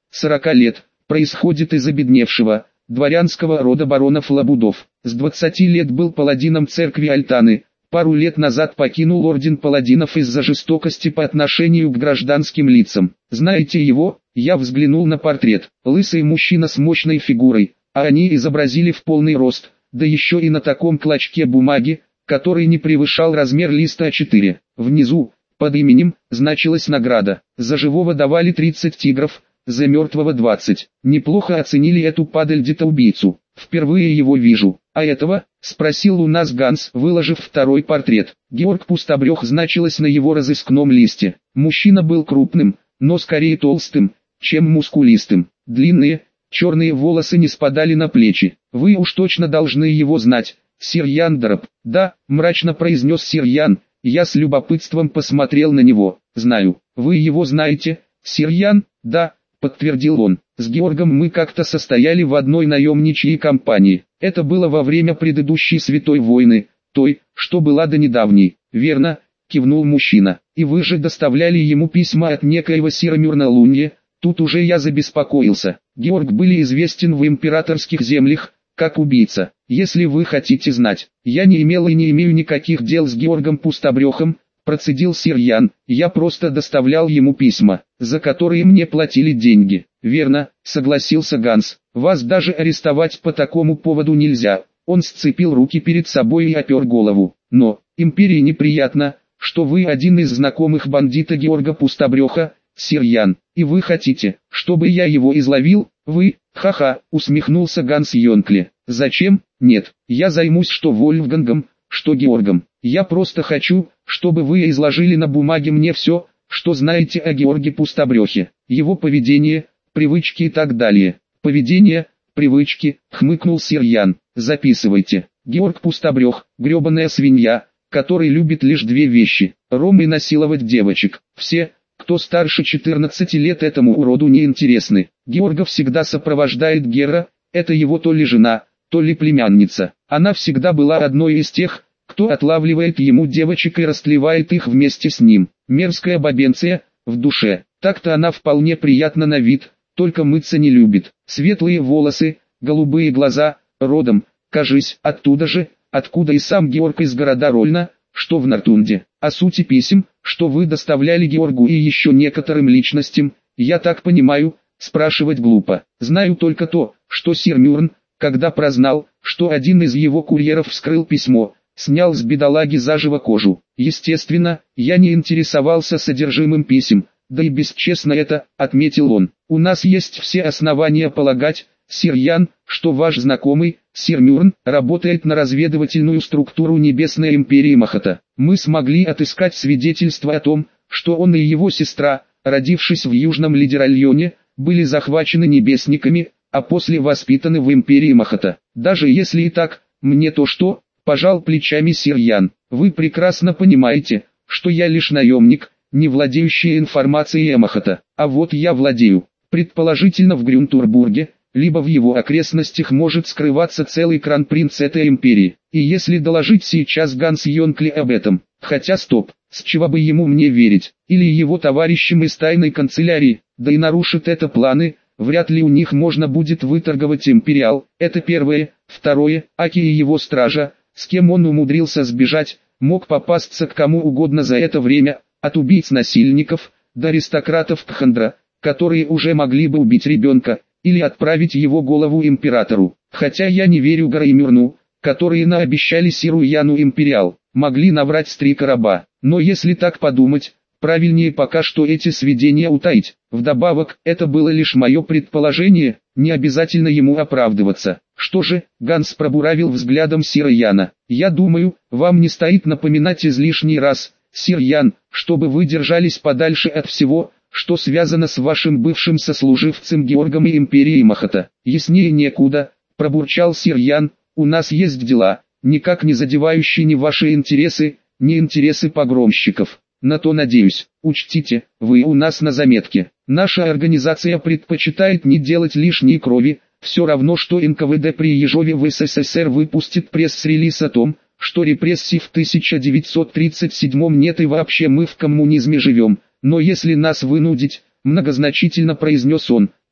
сорока лет, происходит из обедневшего, дворянского рода баронов Лабудов. С двадцати лет был паладином церкви Альтаны, пару лет назад покинул орден паладинов из-за жестокости по отношению к гражданским лицам. Знаете его? Я взглянул на портрет. Лысый мужчина с мощной фигурой, а они изобразили в полный рост, да еще и на таком клочке бумаги, который не превышал размер листа а четыре. Внизу, под именем, значилась награда. За живого давали тридцать тигров, за мертвого двадцать. Неплохо оценили эту падальдита-убийцу. Впервые его вижу. А этого? Спросил у нас Ганс, выложив второй портрет. Георг Пустобрех значилось на его разыскном листе. Мужчина был крупным, но скорее толстым, чем мускулистым. Длинные, черные волосы не спадали на плечи. Вы уж точно должны его знать, сир Ян Дараб. Да, мрачно произнес сир Ян. Я с любопытством посмотрел на него. Знаю. Вы его знаете, сир Ян? Да, подтвердил он. С Георгом мы как-то состояли в одной наемничьей компании. Это было во время предыдущей Святой войны, той, что была до недавней. Верно, кивнул мужчина. И вы же доставляли ему письма от некоего сира Мюрналунье. Тут уже я забеспокоился. Георг был известен в императорских землях, как убийца. Если вы хотите знать, я не имел и не имею никаких дел с Георгом Пустобрехом, процедил сир Ян. Я просто доставлял ему письма, за которые мне платили деньги. Верно, согласился Ганс. Вас даже арестовать по такому поводу нельзя. Он сцепил руки перед собой и опер голову. Но, империи неприятно, что вы один из знакомых бандита Георга Пустобреха, сир Ян, и вы хотите, чтобы я его изловил? Вы, ха-ха, усмехнулся Ганс Йонкли. Зачем? Нет, я займусь что Вольфгангом, что Георгом. Я просто хочу, чтобы вы изложили на бумаге мне все, что знаете о Георге Пустобрехе, его поведение, привычки и так далее. Поведение, привычки, хмыкнул сир Ян. Записывайте. Георг Пустобрех, гребаная свинья, который любит лишь две вещи: ром и насиловать девочек. Все, кто старше четырнадцати лет, этому уроду не интересны. Георга всегда сопровождает Гера, это его то ли жена, то ли племянница. Она всегда была одной из тех, кто отлавливает ему девочек и растлевает их вместе с ним. Мерзкая бабенция, в душе. Так-то она вполне приятна на вид, только мыться не любит. Светлые волосы, голубые глаза, родом, кажись, оттуда же, откуда и сам Георг из города Рольна, что в Нортунде. О сути писем, что вы доставляли Георгу и еще некоторым личностям, я так понимаю, спрашивать глупо. Знаю только то, что сир Мюрн, когда прознал, что один из его курьеров вскрыл письмо, снял с бедолаги заживо кожу. Естественно, я не интересовался содержимым писем, да и бесчестно это, отметил он. У нас есть все основания полагать, сир Ян, что ваш знакомый, сир Мюрн, работает на разведывательную структуру Небесной Империи Махата. Мы смогли отыскать свидетельства о том, что он и его сестра, родившись в Южном Лидеральоне, были захвачены небесниками, а после воспитаны в Империи Махата. Даже если и так, мне то что, пожал плечами сир Ян. Вы прекрасно понимаете, что я лишь наемник, не владеющий информацией о Махата. А вот я владею. Предположительно в Грюнтурбурге, либо в его окрестностях может скрываться целый кронпринц этой империи. И если доложить сейчас Ганс Йонкли об этом, хотя стоп, с чего бы ему мне верить, или его товарищам из тайной канцелярии, да и нарушит это планы, вряд ли у них можно будет выторговать империал. Это первое. Второе, Аки и его стража, с кем он умудрился сбежать, мог попасться к кому угодно за это время, от убийц-насильников, до аристократов Кхандра, которые уже могли бы убить ребенка, или отправить его голову императору. Хотя я не верю Гора и Мюрну, которые наобещали сиру Яну империал, могли наврать с три короба. Но если так подумать, правильнее пока что эти сведения утаить. Вдобавок, это было лишь мое предположение, не обязательно ему оправдываться. Что же, Ганс пробуравил взглядом сира Яна. Я думаю, вам не стоит напоминать излишний раз, сир Ян, чтобы вы держались подальше от всего, что связано с вашим бывшим сослуживцем Георгом и Империей Махата. Яснее некуда, пробурчал сир Ян, у нас есть дела, никак не задевающие ни ваши интересы, ни интересы погромщиков. На то надеюсь. Учтите, вы у нас на заметке. Наша организация предпочитает не делать лишней крови, все равно что эн ка вэ дэ при Ежове в эс эс эс эр выпустит пресс-релиз о том, что репрессий в тысяча девятьсот тридцать седьмом нет и вообще мы в коммунизме живем. Но если нас вынудить, многозначительно произнес он,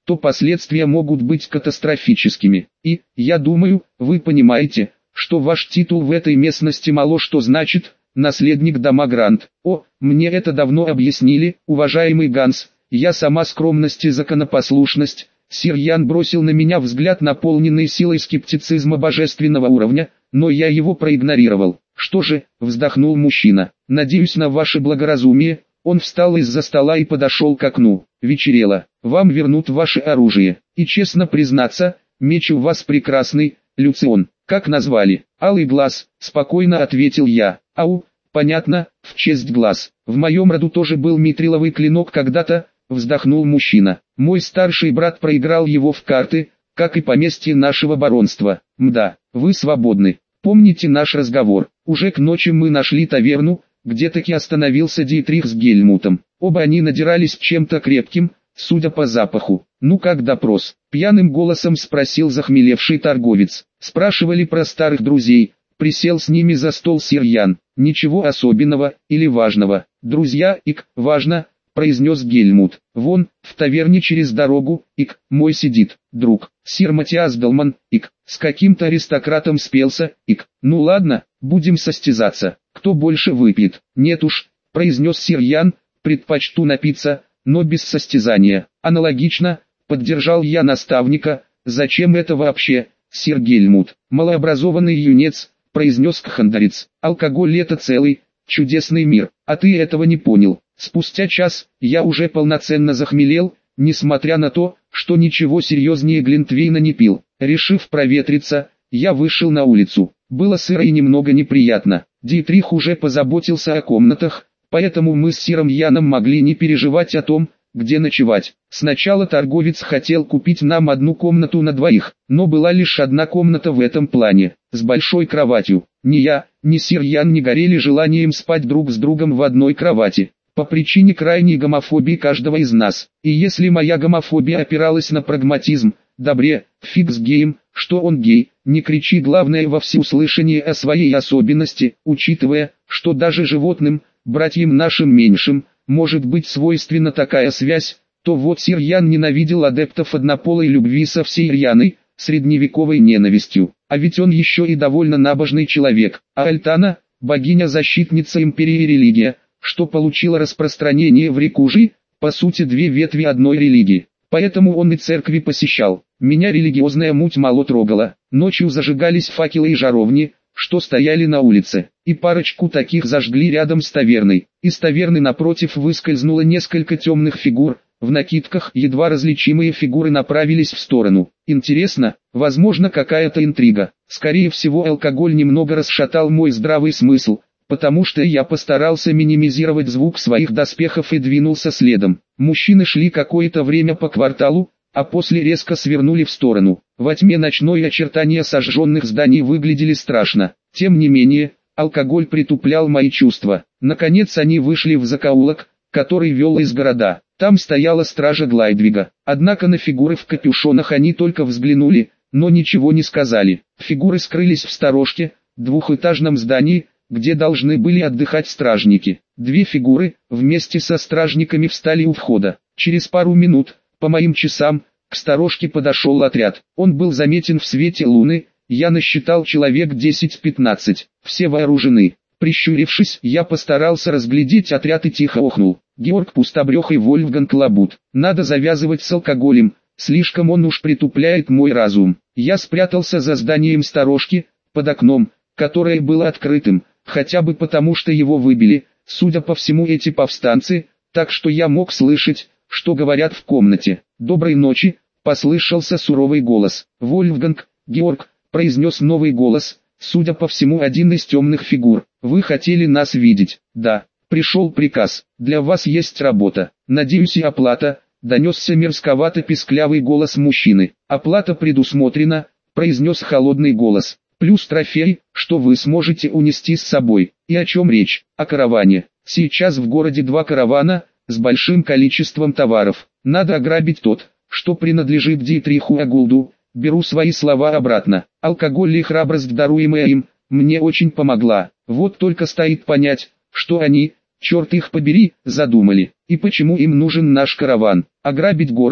то последствия могут быть катастрофическими. И, я думаю, вы понимаете, что ваш титул в этой местности мало что значит, наследник дома Грант. О, мне это давно объяснили, уважаемый Ганс, я сама скромность и законопослушность. Сир Ян бросил на меня взгляд, наполненный силой скептицизма божественного уровня, но я его проигнорировал. Что же, вздохнул мужчина, надеюсь на ваше благоразумие. Он встал из-за стола и подошел к окну. Вечерело, вам вернут ваше оружие. И честно признаться, меч у вас прекрасный, Люцион. Как назвали? Алый глаз, спокойно ответил я. Ау, понятно, в честь глаз. В моем роду тоже был митриловый клинок когда-то, вздохнул мужчина. Мой старший брат проиграл его в карты, как и поместье нашего баронства. Мда, вы свободны. Помните наш разговор? Уже к ночи мы нашли таверну, где таки остановился Дитрих с Гельмутом. Оба они надирались чем-то крепким, судя по запаху. Ну как допрос? Пьяным голосом спросил захмелевший торговец. Спрашивали про старых друзей. Присел с ними за стол сир Ян. Ничего особенного или важного. Друзья, ик, важно, произнес Гельмут. Вон, в таверне через дорогу, ик, мой сидит, друг. Сир Матиас Далман, ик, с каким-то аристократом спелся, ик. Ну ладно, будем состязаться. Кто больше выпьет? Нет уж, произнес сир Ян, предпочту напиться, но без состязания. Аналогично, поддержал я наставника. Зачем это вообще, сир Гельмут? Малообразованный юнец, произнес кхандарец. Алкоголь — это целый, чудесный мир, а ты этого не понял. Спустя час, я уже полноценно захмелел, несмотря на то, что ничего серьезнее глинтвейна не пил. Решив проветриться, я вышел на улицу. Было сыро и немного неприятно. Дитрих уже позаботился о комнатах, поэтому мы с сиром Яном могли не переживать о том, где ночевать. Сначала торговец хотел купить нам одну комнату на двоих, но была лишь одна комната в этом плане, с большой кроватью. Ни я, ни сир Ян не горели желанием спать друг с другом в одной кровати, по причине крайней гомофобии каждого из нас. И если моя гомофобия опиралась на прагматизм, добре, фиг с геем, что он гей, не кричи главное во всеуслышание о своей особенности, учитывая, что даже животным, братьям нашим меньшим, может быть свойственна такая связь, то вот сир Ян ненавидел адептов однополой любви со всей рьяной, средневековой ненавистью. А ведь он еще и довольно набожный человек. А Альтана, богиня-защитница империи и религия, что получила распространение в Рикужи, по сути две ветви одной религии. Поэтому он и церкви посещал. Меня религиозная муть мало трогала. Ночью зажигались факелы и жаровни, что стояли на улице, и парочку таких зажгли рядом с таверной. Из таверны напротив выскользнуло несколько темных фигур, в накидках едва различимые фигуры направились в сторону. Интересно, возможно какая-то интрига. Скорее всего алкоголь немного расшатал мой здравый смысл, потому что я постарался минимизировать звук своих доспехов и двинулся следом. Мужчины шли какое-то время по кварталу, а после резко свернули в сторону. Во тьме ночной очертания сожженных зданий выглядели страшно. Тем не менее, алкоголь притуплял мои чувства. Наконец они вышли в закоулок, который вел из города. Там стояла стража Глайдвига. Однако на фигуры в капюшонах они только взглянули, но ничего не сказали. Фигуры скрылись в сторожке, двухэтажном здании, где должны были отдыхать стражники. Две фигуры, вместе со стражниками встали у входа. Через пару минут, по моим часам, к сторожке подошел отряд. Он был заметен в свете луны, я насчитал человек десять-пятнадцать, все вооружены. Прищурившись, я постарался разглядеть отряд и тихо охнул. Георг Пустобрех и Вольфганг Лабут. Надо завязывать с алкоголем, слишком он уж притупляет мой разум. Я спрятался за зданием сторожки, под окном, которое было открытым, хотя бы потому что его выбили, судя по всему эти повстанцы, так что я мог слышать, что говорят в комнате. «Доброй ночи», — послышался суровый голос. «Вольфганг, Георг», — произнес новый голос, судя по всему один из темных фигур. «Вы хотели нас видеть?» «Да, пришел приказ, для вас есть работа, надеюсь и оплата», — донесся мерзковато-писклявый голос мужчины. «Оплата предусмотрена», — произнес холодный голос. «Плюс трофей, что вы сможете унести с собой». И о чем речь? О караване. Сейчас в городе два каравана, с большим количеством товаров. Надо ограбить тот, что принадлежит Дитриху Агулду. Беру свои слова обратно. Алкоголь и храбрость, даруемая им, мне очень помогла. Вот только стоит понять, что они, черт их побери, задумали. И почему им нужен наш караван. Ограбить город,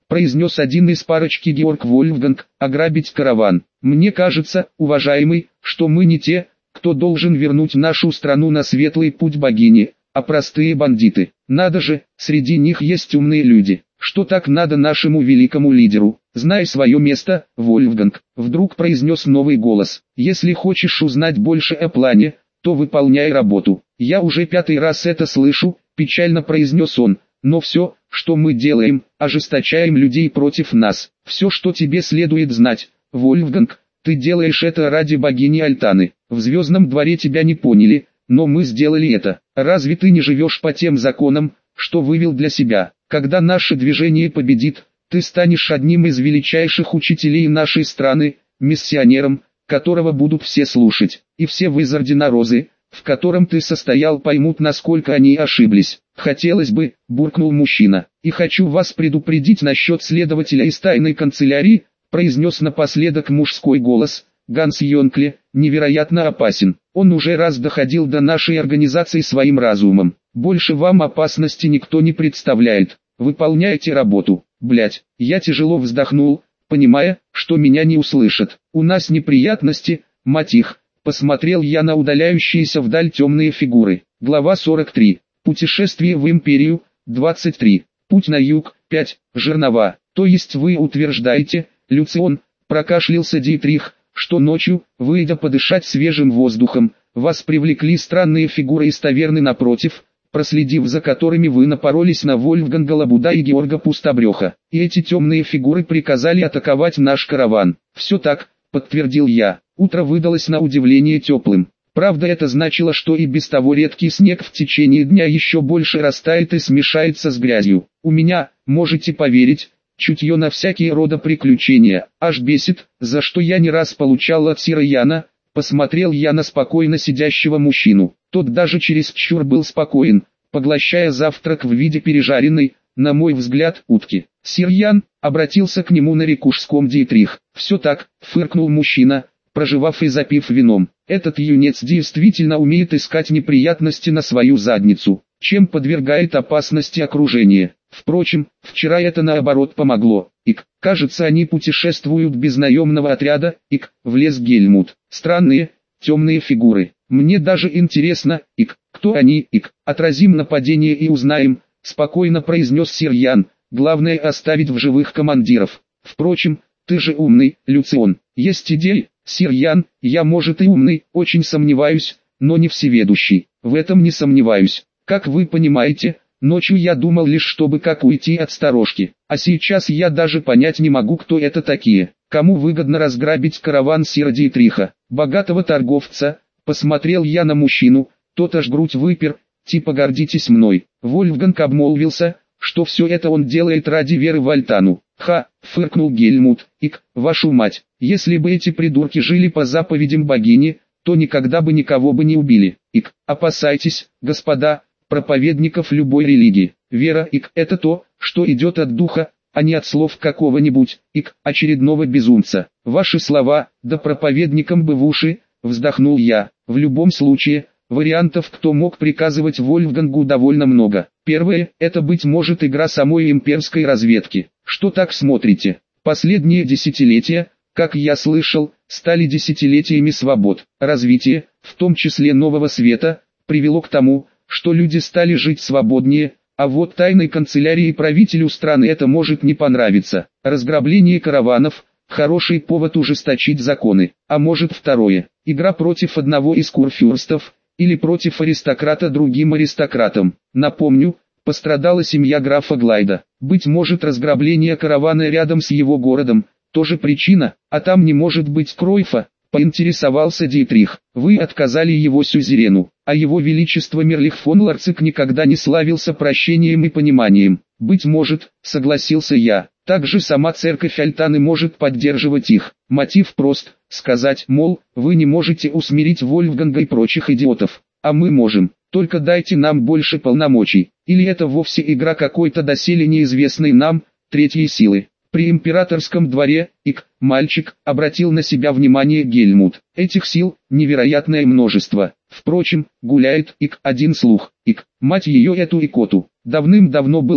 произнес один из парочки Георг Вольфганг, ограбить караван. Мне кажется, уважаемый, что мы не те, кто должен вернуть нашу страну на светлый путь богини, а простые бандиты. Надо же, среди них есть умные люди. Что так надо нашему великому лидеру? Знай свое место, Вольфганг, вдруг произнес новый голос. Если хочешь узнать больше о плане, то выполняй работу. Я уже пятый раз это слышу, печально произнес он. Но все, что мы делаем, ожесточаем людей против нас. Все, что тебе следует знать, Вольфганг, ты делаешь это ради богини Альтаны. В Звездном дворе тебя не поняли, но мы сделали это. Разве ты не живешь по тем законам, что вывел для себя? Когда наше движение победит, ты станешь одним из величайших учителей нашей страны, миссионером, которого будут все слушать. И все в Изардина Розы, в котором ты состоял, поймут, насколько они ошиблись. Хотелось бы, буркнул мужчина. И хочу вас предупредить насчет следователя из тайной канцелярии, произнес напоследок мужской голос. Ганс Йонкле невероятно опасен. Он уже раз доходил до нашей организации своим разумом. Больше вам опасности никто не представляет. Выполняйте работу. Блять, я тяжело вздохнул, понимая, что меня не услышат. У нас неприятности, мать их. Посмотрел я на удаляющиеся вдаль темные фигуры. Глава сорок три. Путешествие в империю. двадцать три. Путь на юг. пять. Жернова. То есть вы утверждаете, Люцион, прокашлялся Дитрих, что ночью, выйдя подышать свежим воздухом, вас привлекли странные фигуры из таверны напротив, проследив за которыми вы напоролись на Вольфганга Лабуда и Георга Пустобреха. И эти темные фигуры приказали атаковать наш караван. Все так, подтвердил я. Утро выдалось на удивление теплым. Правда, это значило, что и без того редкий снег в течение дня еще больше растает и смешается с грязью. У меня, можете поверить, чутье на всякие рода приключения, аж бесит, за что я не раз получал от Сира Яна. Посмотрел я на спокойно сидящего мужчину. Тот даже чересчур был спокоен, поглощая завтрак в виде пережаренной, на мой взгляд, утки. Сир Ян обратился к нему на рекушском Дитрих. Все так, фыркнул мужчина, проживав и запив вином. Этот юнец действительно умеет искать неприятности на свою задницу, чем подвергает опасности окружение. Впрочем, вчера это наоборот помогло. Ик, кажется, они путешествуют без наемного отряда. Ик, влез Гельмут. Странные, темные фигуры. Мне даже интересно, Ик, кто они? Ик, отразим нападение и узнаем, спокойно произнес Сир Ян. Главное оставить в живых командиров. Впрочем, ты же умный, Люцион. Есть идеи, Сир Ян? Я, может, и умный, очень сомневаюсь, но не всеведущий. В этом не сомневаюсь. Как вы понимаете, ночью я думал лишь, чтобы как уйти от сторожки. А сейчас я даже понять не могу, кто это такие. Кому выгодно разграбить караван Сира Дитриха, богатого торговца? Посмотрел я на мужчину, тот аж грудь выпер, типа гордитесь мной. Вольфганг обмолвился, что все это он делает ради веры в Альтану. Ха, фыркнул Гельмут. Ик, вашу мать, если бы эти придурки жили по заповедям богини, то никогда бы никого бы не убили. Ик, опасайтесь, господа, проповедников любой религии. Вера, ик, это то, что идет от духа, а не от слов какого-нибудь, ик, очередного безумца. Ваши слова, да проповедникам бы в уши, вздохнул я. В любом случае, вариантов, кто мог приказывать Вольфгангу, довольно много. Первое, это быть может игра самой имперской разведки. Что так смотрите? Последние десятилетия, как я слышал, стали десятилетиями свобод. Развитие, в том числе нового света, привело к тому, что люди стали жить свободнее, а вот тайной канцелярии и правителю страны это может не понравиться. Разграбление караванов – хороший повод ужесточить законы. А может, второе – игра против одного из курфюрстов, или против аристократа другим аристократам. Напомню, пострадала семья графа Глайда. Быть может, разграбление каравана рядом с его городом – тоже причина, а там не может быть Кройфа. Поинтересовался Дитрих. Вы отказали его сюзерену, а его величество Мерлих фон Ларцик никогда не славился прощением и пониманием. Быть может, согласился я, также сама церковь Альтаны может поддерживать их. Мотив прост, сказать, мол, вы не можете усмирить Вольфганга и прочих идиотов, а мы можем, только дайте нам больше полномочий. Или это вовсе игра какой-то доселе неизвестной нам, третьей силы. При императорском дворе, ик, мальчик, обратил на себя внимание Гельмут. Этих сил, невероятное множество. Впрочем, гуляет, ик, один слух, ик, мать ее эту икоту. Давным-давно было,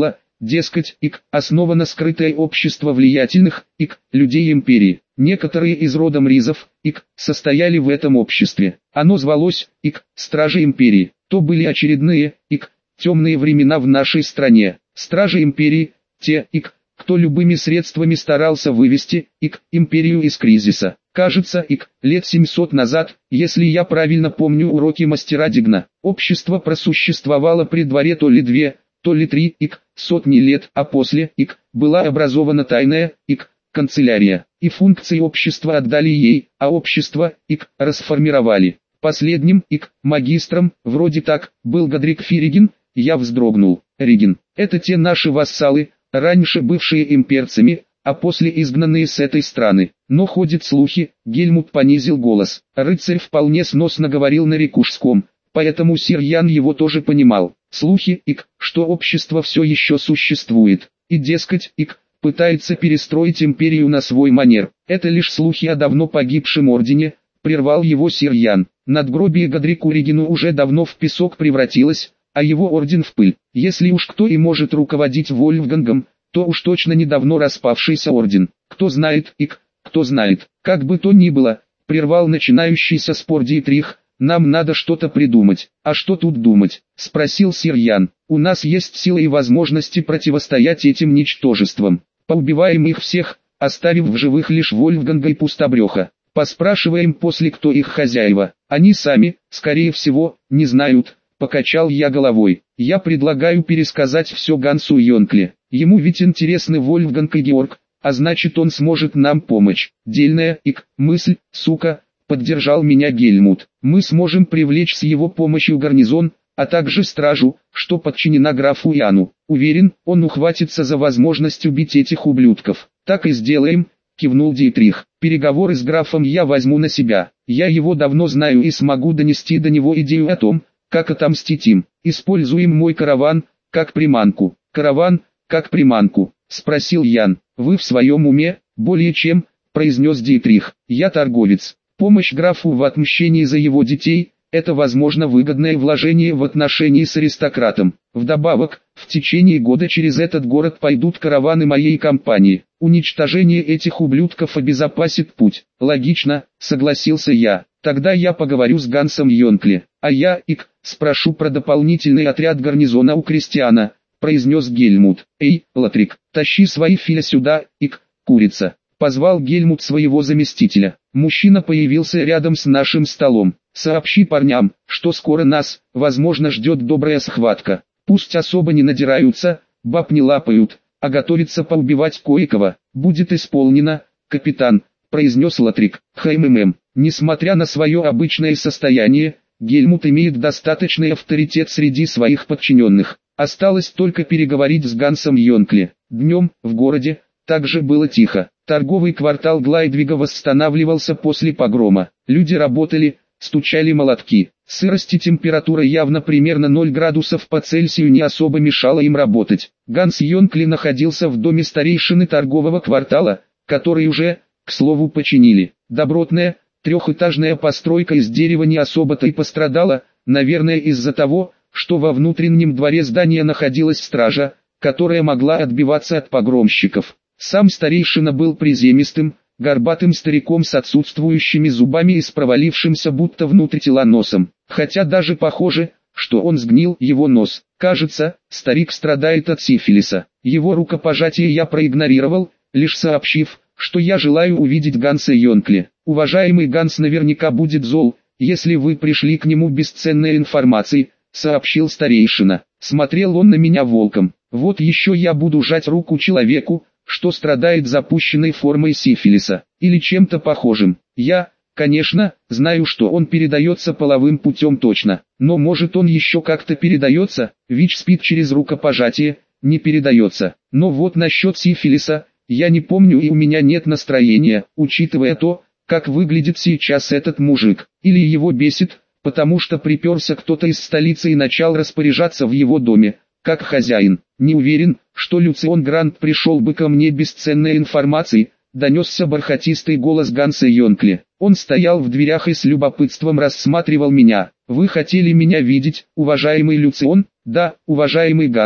Дескать, ик, основано скрытое общество влиятельных, ик, людей империи. Некоторые из рода Мризов, ик, состояли в этом обществе. Оно звалось, ик, Стражи империи. То были очередные, ик, темные времена в нашей стране. Стражи империи, те, ик, кто любыми средствами старался вывести, ик, империю из кризиса. Кажется, ик, лет семьсот назад, если я правильно помню уроки мастера Дигна, общество просуществовало при дворе то ли две, то ли три, ик, сотни лет, а после, ик, была образована тайная, ик, канцелярия, и функции общества отдали ей, а общество, ик, расформировали. Последним, ик, магистром, вроде так, был Годрик Фиригин. Я вздрогнул. Ригин, это те наши вассалы, раньше бывшие имперцами, а после изгнанные с этой страны. Но ходят слухи, Гельмут понизил голос. Рыцарь вполне сносно говорил на рекушском, поэтому сир Ян его тоже понимал. Слухи, ик, что общество все еще существует, и дескать, ик, пытается перестроить империю на свой манер. Это лишь слухи о давно погибшем ордене, прервал его сир Ян. Надгробие Годрику Ригину уже давно в песок превратилось, а его орден в пыль. Если уж кто и может руководить Вольфгангом, то уж точно недавно распавшийся орден. Кто знает, ик, кто знает. Как бы то ни было, прервал начинающийся спор Дитрих, нам надо что-то придумать. А что тут думать? Спросил сир Ян. У нас есть силы и возможности противостоять этим ничтожествам. Поубиваем их всех, оставив в живых лишь Вольфганга и Пустобреха. Поспрашиваем после, кто их хозяева. Они сами, скорее всего, не знают. Покачал я головой. Я предлагаю пересказать все Гансу Йонкле. Ему ведь интересны Вольфганг и Георг, а значит он сможет нам помочь. Дельная, ик, мысль, сука, поддержал меня Гельмут. Мы сможем привлечь с его помощью гарнизон, а также стражу, что подчинена графу Яну. Уверен, он ухватится за возможность убить этих ублюдков. Так и сделаем, кивнул Дитрих. Переговоры с графом я возьму на себя. Я его давно знаю и смогу донести до него идею о том, как отомстить им. Используем мой караван, как приманку. Караван, как приманку, спросил Ян. Вы в своем уме? Более чем, произнес Дитрих. Я торговец. Помощь графу в отмщении за его детей – это возможно выгодное вложение в отношении с аристократом. Вдобавок, в течение года через этот город пойдут караваны моей компании. Уничтожение этих ублюдков обезопасит путь. Логично, согласился я. Тогда я поговорю с Гансом Йонкле. А я, ик, спрошу про дополнительный отряд гарнизона у Кристиана, произнес Гельмут. Эй, Латрик, тащи свои филя сюда, ик, курица. Позвал Гельмут своего заместителя. Мужчина появился рядом с нашим столом. Сообщи парням, что скоро нас, возможно, ждет добрая схватка. Пусть особо не надираются, баб не лапают, а готовится поубивать кое-кого. Будет исполнено, капитан, произнес Латрик. Хммм. Несмотря на свое обычное состояние, Гельмут имеет достаточный авторитет среди своих подчиненных. Осталось только переговорить с Гансом Йонкле. Днем, в городе, также было тихо. Торговый квартал Глайдвига восстанавливался после погрома. Люди работали, стучали молотки. Сырость и температура явно примерно ноль градусов по Цельсию не особо мешала им работать. Ганс Йонкле находился в доме старейшины торгового квартала, который уже, к слову, починили. Добротная, трехэтажная постройка из дерева не особо-то и пострадала, наверное из-за того, что во внутреннем дворе здания находилась стража, которая могла отбиваться от погромщиков. Сам старейшина был приземистым, горбатым стариком с отсутствующими зубами и с провалившимся будто внутрь тела носом. Хотя даже похоже, что он сгнил его нос. Кажется, старик страдает от сифилиса. Его рукопожатие я проигнорировал, лишь сообщив, что я желаю увидеть Ганса Йонкле. Уважаемый Ганс наверняка будет зол, если вы пришли к нему без ценной информации, сообщил старейшина. Смотрел он на меня волком. Вот еще я буду жать руку человеку, что страдает запущенной формой сифилиса, или чем-то похожим. Я, конечно, знаю, что он передается половым путем точно, но может он еще как-то передается, ВИЧ-СПИД через рукопожатие, не передается. Но вот насчет сифилиса, я не помню и у меня нет настроения, учитывая то, как выглядит сейчас этот мужик. Или его бесит, потому что приперся кто-то из столицы и начал распоряжаться в его доме, как хозяин. Не уверен, что Люцион Грант пришел бы ко мне без ценной информации, донесся бархатистый голос Ганса Йонкле. Он стоял в дверях и с любопытством рассматривал меня. Вы хотели меня видеть, уважаемый Люцион? Да, уважаемый Ганс,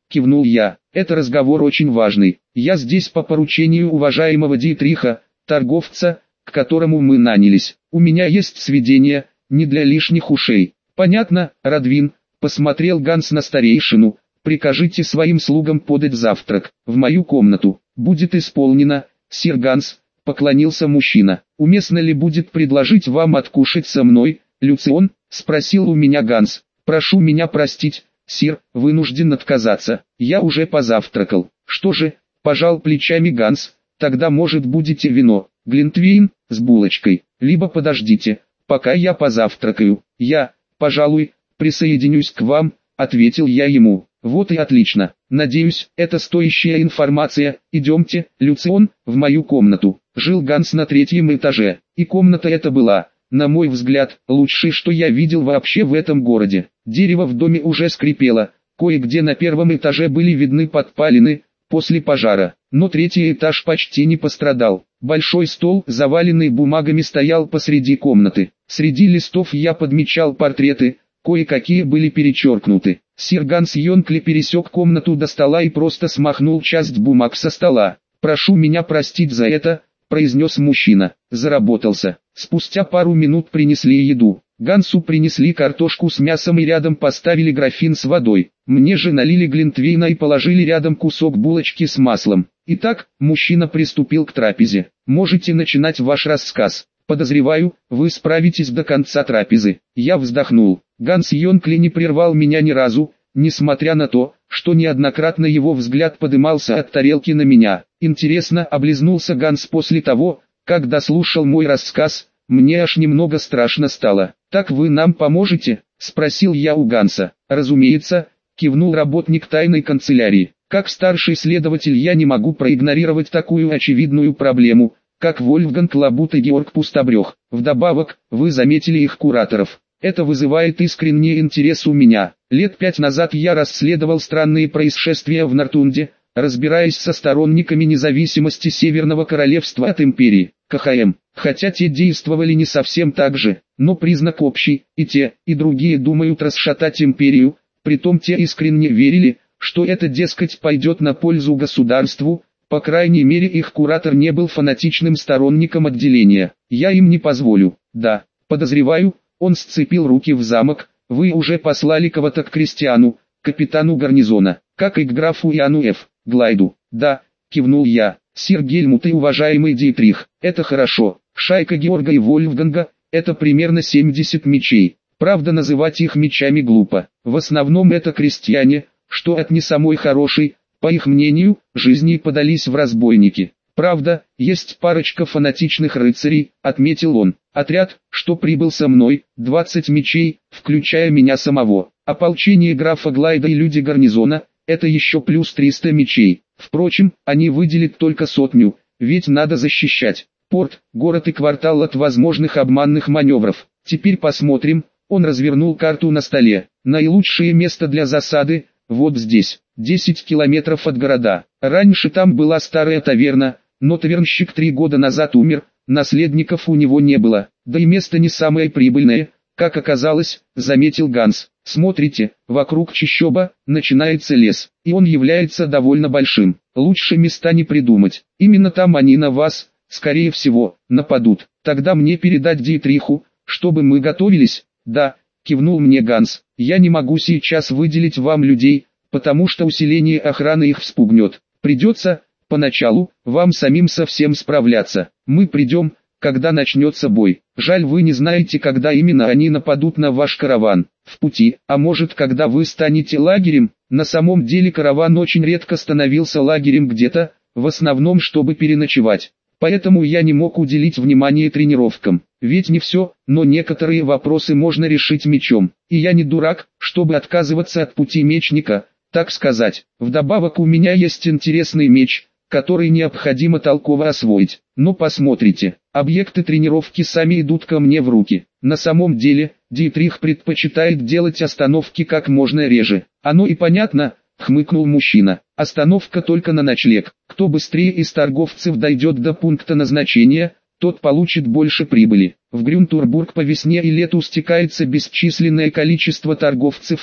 кивнул я. Это разговор очень важный. Я здесь по поручению уважаемого Дитриха, торговца, к которому мы нанялись. У меня есть сведения, не для лишних ушей. Понятно, Радвин, посмотрел Ганс на старейшину. Прикажите своим слугам подать завтрак в мою комнату. Будет исполнено, сир Ганс, поклонился мужчина. Уместно ли будет предложить вам откушать со мной, Люцион? Спросил у меня Ганс. Прошу меня простить, сир, вынужден отказаться. Я уже позавтракал. Что же, пожал плечами Ганс, тогда может будете вино, глинтвейн, с булочкой, либо подождите, пока я позавтракаю. Я, пожалуй, присоединюсь к вам, ответил я ему. Вот и отлично. Надеюсь, это стоящая информация. Идемте, Люцион, в мою комнату. Жил Ганс на третьем этаже, и комната эта была, на мой взгляд, лучшее, что я видел вообще в этом городе. Дерево в доме уже скрипело, кое-где на первом этаже были видны подпалины после пожара, но третий этаж почти не пострадал. Большой стол, заваленный бумагами, стоял посреди комнаты. Среди листов я подмечал портреты, кое-какие были перечеркнуты. Сир Ганс Йонкли пересек комнату до стола и просто смахнул часть бумаг со стола. «Прошу меня простить за это», — произнес мужчина. Заработался. Спустя пару минут принесли еду. Гансу принесли картошку с мясом и рядом поставили графин с водой. Мне же налили глинтвейна и положили рядом кусок булочки с маслом. Итак, мужчина приступил к трапезе. «Можете начинать ваш рассказ. Подозреваю, вы справитесь до конца трапезы». Я вздохнул. Ганс Йонкли не прервал меня ни разу, несмотря на то, что неоднократно его взгляд подымался от тарелки на меня. Интересно, облизнулся Ганс после того, как дослушал мой рассказ. Мне аж немного страшно стало. «Так вы нам поможете?» – спросил я у Ганса. «Разумеется», – кивнул работник тайной канцелярии. «Как старший следователь я не могу проигнорировать такую очевидную проблему, как Вольфганг Лабут и Георг Пустобрех. Вдобавок, вы заметили их кураторов. Это вызывает искренний интерес у меня. Лет пять назад я расследовал странные происшествия в Нортунде, разбираясь со сторонниками независимости Северного Королевства от Империи, КХМ. Хотя те действовали не совсем так же, но признак общий, и те, и другие думают расшатать империю, притом те искренне верили, что это, дескать, пойдет на пользу государству. По крайней мере, их куратор не был фанатичным сторонником отделения. Я им не позволю. Да, подозреваю, он сцепил руки в замок. Вы уже послали кого-то к Кристиану, капитану гарнизона, как и к графу Иоанну Ф. Глайду. Да, кивнул я. Сир Гельмут и уважаемый Дитрих, это хорошо. Шайка Георга и Вольфганга, это примерно семьдесят мечей. Правда, называть их мечами глупо. В основном это крестьяне, что от не самой хорошей, по их мнению, жизни подались в разбойники. Правда, есть парочка фанатичных рыцарей, отметил он. Отряд, что прибыл со мной, двадцать мечей, включая меня самого. Ополчение графа Глайда и люди гарнизона, это еще плюс триста мечей. Впрочем, они выделят только сотню, ведь надо защищать порт, город и квартал от возможных обманных маневров. Теперь посмотрим, он развернул карту на столе. Наилучшее место для засады, вот здесь, десять километров от города. Раньше там была старая таверна, но тавернщик три года назад умер, наследников у него не было, да и место не самое прибыльное, как оказалось, заметил Ганс. Смотрите, вокруг чащоба, начинается лес, и он является довольно большим. Лучше места не придумать. Именно там они на вас, скорее всего, нападут. Тогда мне передать Дитриху, чтобы мы готовились? Да, кивнул мне Ганс. Я не могу сейчас выделить вам людей, потому что усиление охраны их вспугнет. Придется, поначалу, вам самим со всем справляться. Мы придем, когда начнется бой. Жаль, вы не знаете, когда именно они нападут на ваш караван. В пути, а может, когда вы станете лагерем? На самом деле караван очень редко становился лагерем где-то, в основном чтобы переночевать. Поэтому я не мог уделить внимание тренировкам. Ведь не все, но некоторые вопросы можно решить мечом. И я не дурак, чтобы отказываться от пути мечника, так сказать. Вдобавок у меня есть интересный меч, который необходимо толково освоить. Но посмотрите, объекты тренировки сами идут ко мне в руки. На самом деле, Дитрих предпочитает делать остановки как можно реже. Оно и понятно, хмыкнул мужчина. Остановка только на ночлег. Кто быстрее из торговцев дойдет до пункта назначения, тот получит больше прибыли. В Грюнтурбург по весне и лету стекается бесчисленное количество торговцев, и то,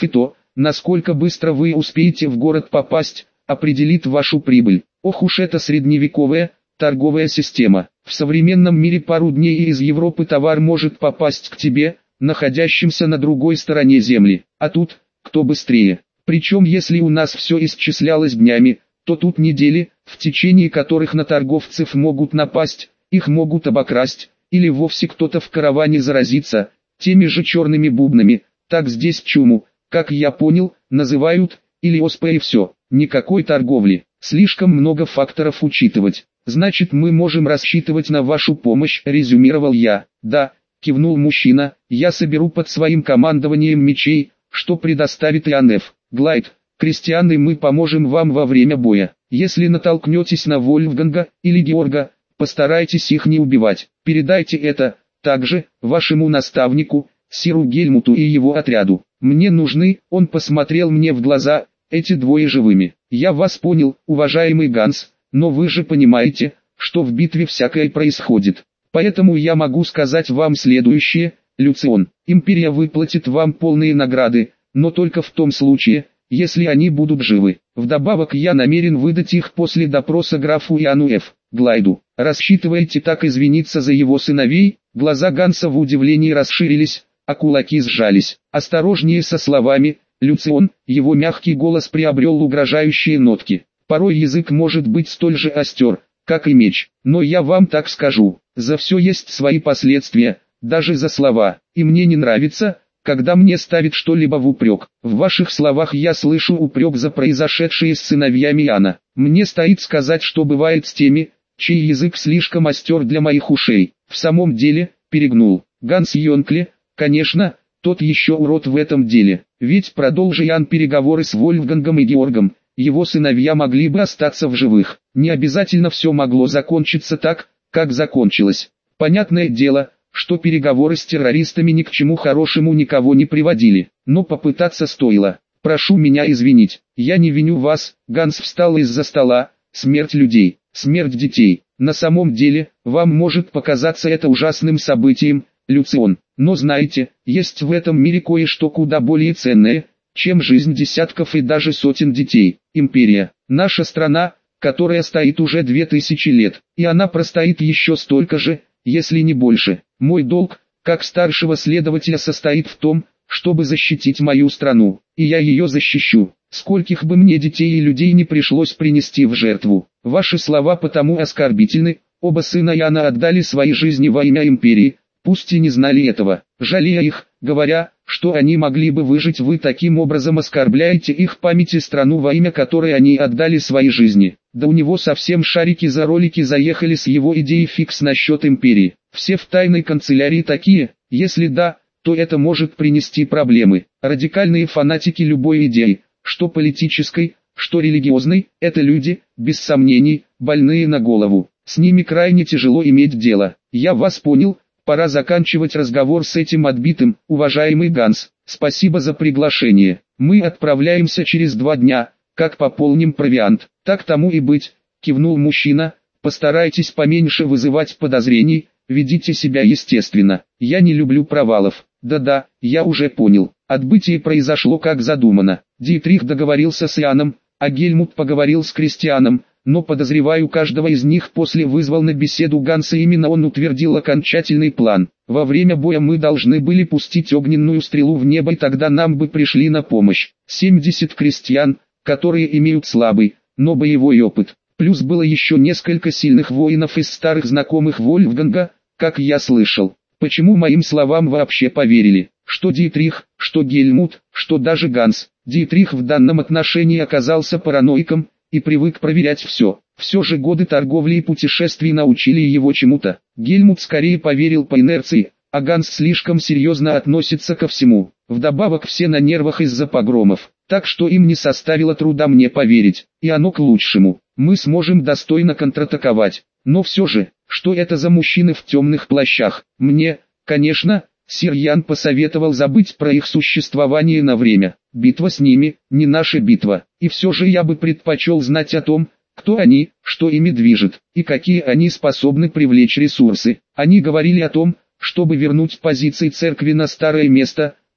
насколько быстро вы успеете в город попасть, определит вашу прибыль. Ох уж эта средневековая торговая система. В современном мире пару дней и из Европы товар может попасть к тебе, находящимся на другой стороне земли. А тут, кто быстрее. Причем если у нас все исчислялось днями, то тут недели, в течение которых на торговцев могут напасть, их могут обокрасть, или вовсе кто-то в караване заразиться, теми же черными бубнами, так здесь чуму, как я понял, называют, или оспой и все. Никакой торговли, слишком много факторов учитывать. Значит, мы можем рассчитывать на вашу помощь, резюмировал я. Да, кивнул мужчина, я соберу под своим командованием мечей, что предоставит Ионеф. Глайд, Кристиан и мы поможем вам во время боя. Если натолкнетесь на Вольфганга или Георга, постарайтесь их не убивать. Передайте это, также, вашему наставнику, Сиру Гельмуту и его отряду. Мне нужны, он посмотрел мне в глаза, эти двое живыми. Я вас понял, уважаемый Ганс, но вы же понимаете, что в битве всякое происходит. Поэтому я могу сказать вам следующее, Люцион. Империя выплатит вам полные награды, но только в том случае, если они будут живы. Вдобавок я намерен выдать их после допроса графу Иоанну Ф. Глайду. Рассчитываете так извиниться за его сыновей? Глаза Ганса в удивлении расширились, а кулаки сжались. Осторожнее со словами, Люцион, его мягкий голос приобрел угрожающие нотки. Порой язык может быть столь же остер, как и меч. Но я вам так скажу, за все есть свои последствия, даже за слова. И мне не нравится, когда мне ставят что-либо в упрек. В ваших словах я слышу упрек за произошедшее с сыновьями Иоанна. Мне стоит сказать, что бывает с теми, чей язык слишком остер для моих ушей. В самом деле, перегнул. Ганс Йонкле, конечно, тот еще урод в этом деле. Ведь продолжи Иоанн переговоры с Вольфгангом и Георгом, его сыновья могли бы остаться в живых. Не обязательно все могло закончиться так, как закончилось. Понятное дело, что переговоры с террористами ни к чему хорошему никого не приводили. Но попытаться стоило. Прошу меня извинить, я не виню вас. Ганс встал из-за стола. Смерть людей, смерть детей. На самом деле, вам может показаться это ужасным событием, Люцион. Но знаете, есть в этом мире кое-что куда более ценное, чем жизнь десятков и даже сотен детей. Империя, наша страна, которая стоит уже две тысячи лет, и она простоит еще столько же, если не больше. Мой долг, как старшего следователя, состоит в том, чтобы защитить мою страну, и я ее защищу, скольких бы мне детей и людей не пришлось принести в жертву. Ваши слова потому оскорбительны, оба сына Иоанна отдали свои жизни во имя империи, пусть и не знали этого, жалея их, говоря, что они могли бы выжить, вы таким образом оскорбляете их память и страну, во имя которой они отдали свои жизни. Да у него совсем шарики за ролики заехали с его идеей фикс насчет империи. Все в тайной канцелярии такие, если да, то это может принести проблемы. Радикальные фанатики любой идеи, что политической, что религиозной, это люди, без сомнений, больные на голову. С ними крайне тяжело иметь дело. Я вас понял. Пора заканчивать разговор с этим отбитым, уважаемый Ганс. Спасибо за приглашение. Мы отправляемся через два дня, как пополним провиант. Так тому и быть, кивнул мужчина. Постарайтесь поменьше вызывать подозрений, ведите себя естественно. Я не люблю провалов. Да-да, я уже понял. Отбытие произошло как задумано. Дитрих договорился с Иоанном, а Гельмут поговорил с Кристианом. Но подозреваю, каждого из них после вызвал на беседу Ганса, именно он утвердил окончательный план. Во время боя мы должны были пустить огненную стрелу в небо, и тогда нам бы пришли на помощь семьдесят крестьян, которые имеют слабый, но боевой опыт. Плюс было еще несколько сильных воинов из старых знакомых Вольфганга, как я слышал. Почему моим словам вообще поверили? Что Дитрих, что Гельмут, что даже Ганс. Дитрих в данном отношении оказался параноиком и привык проверять все. Все же годы торговли и путешествий научили его чему-то. Гельмут скорее поверил по инерции, а Ганс слишком серьезно относится ко всему. Вдобавок все на нервах из-за погромов, так что им не составило труда мне поверить, и оно к лучшему. Мы сможем достойно контратаковать. Но все же, что это за мужчины в темных плащах? Мне, конечно, сир Ян посоветовал забыть про их существование на время. Битва с ними, не наша битва. И все же я бы предпочел знать о том, кто они, что ими движет, и какие они способны привлечь ресурсы. Они говорили о том, чтобы вернуть позиции церкви на старое место,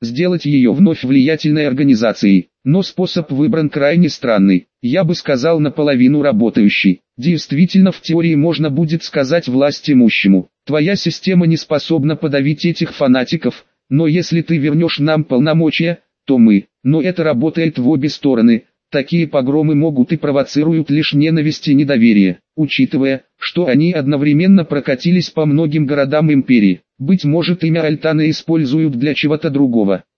сделать ее вновь влиятельной организацией. Но способ выбран крайне странный, я бы сказал наполовину работающий. Действительно, в теории можно будет сказать власть имущему: твоя система не способна подавить этих фанатиков, но если ты вернешь нам полномочия, то мы. Но это работает в обе стороны. Такие погромы могут и провоцируют лишь ненависть и недоверие, учитывая, что они одновременно прокатились по многим городам империи. Быть может, имя Альтана используют для чего-то другого.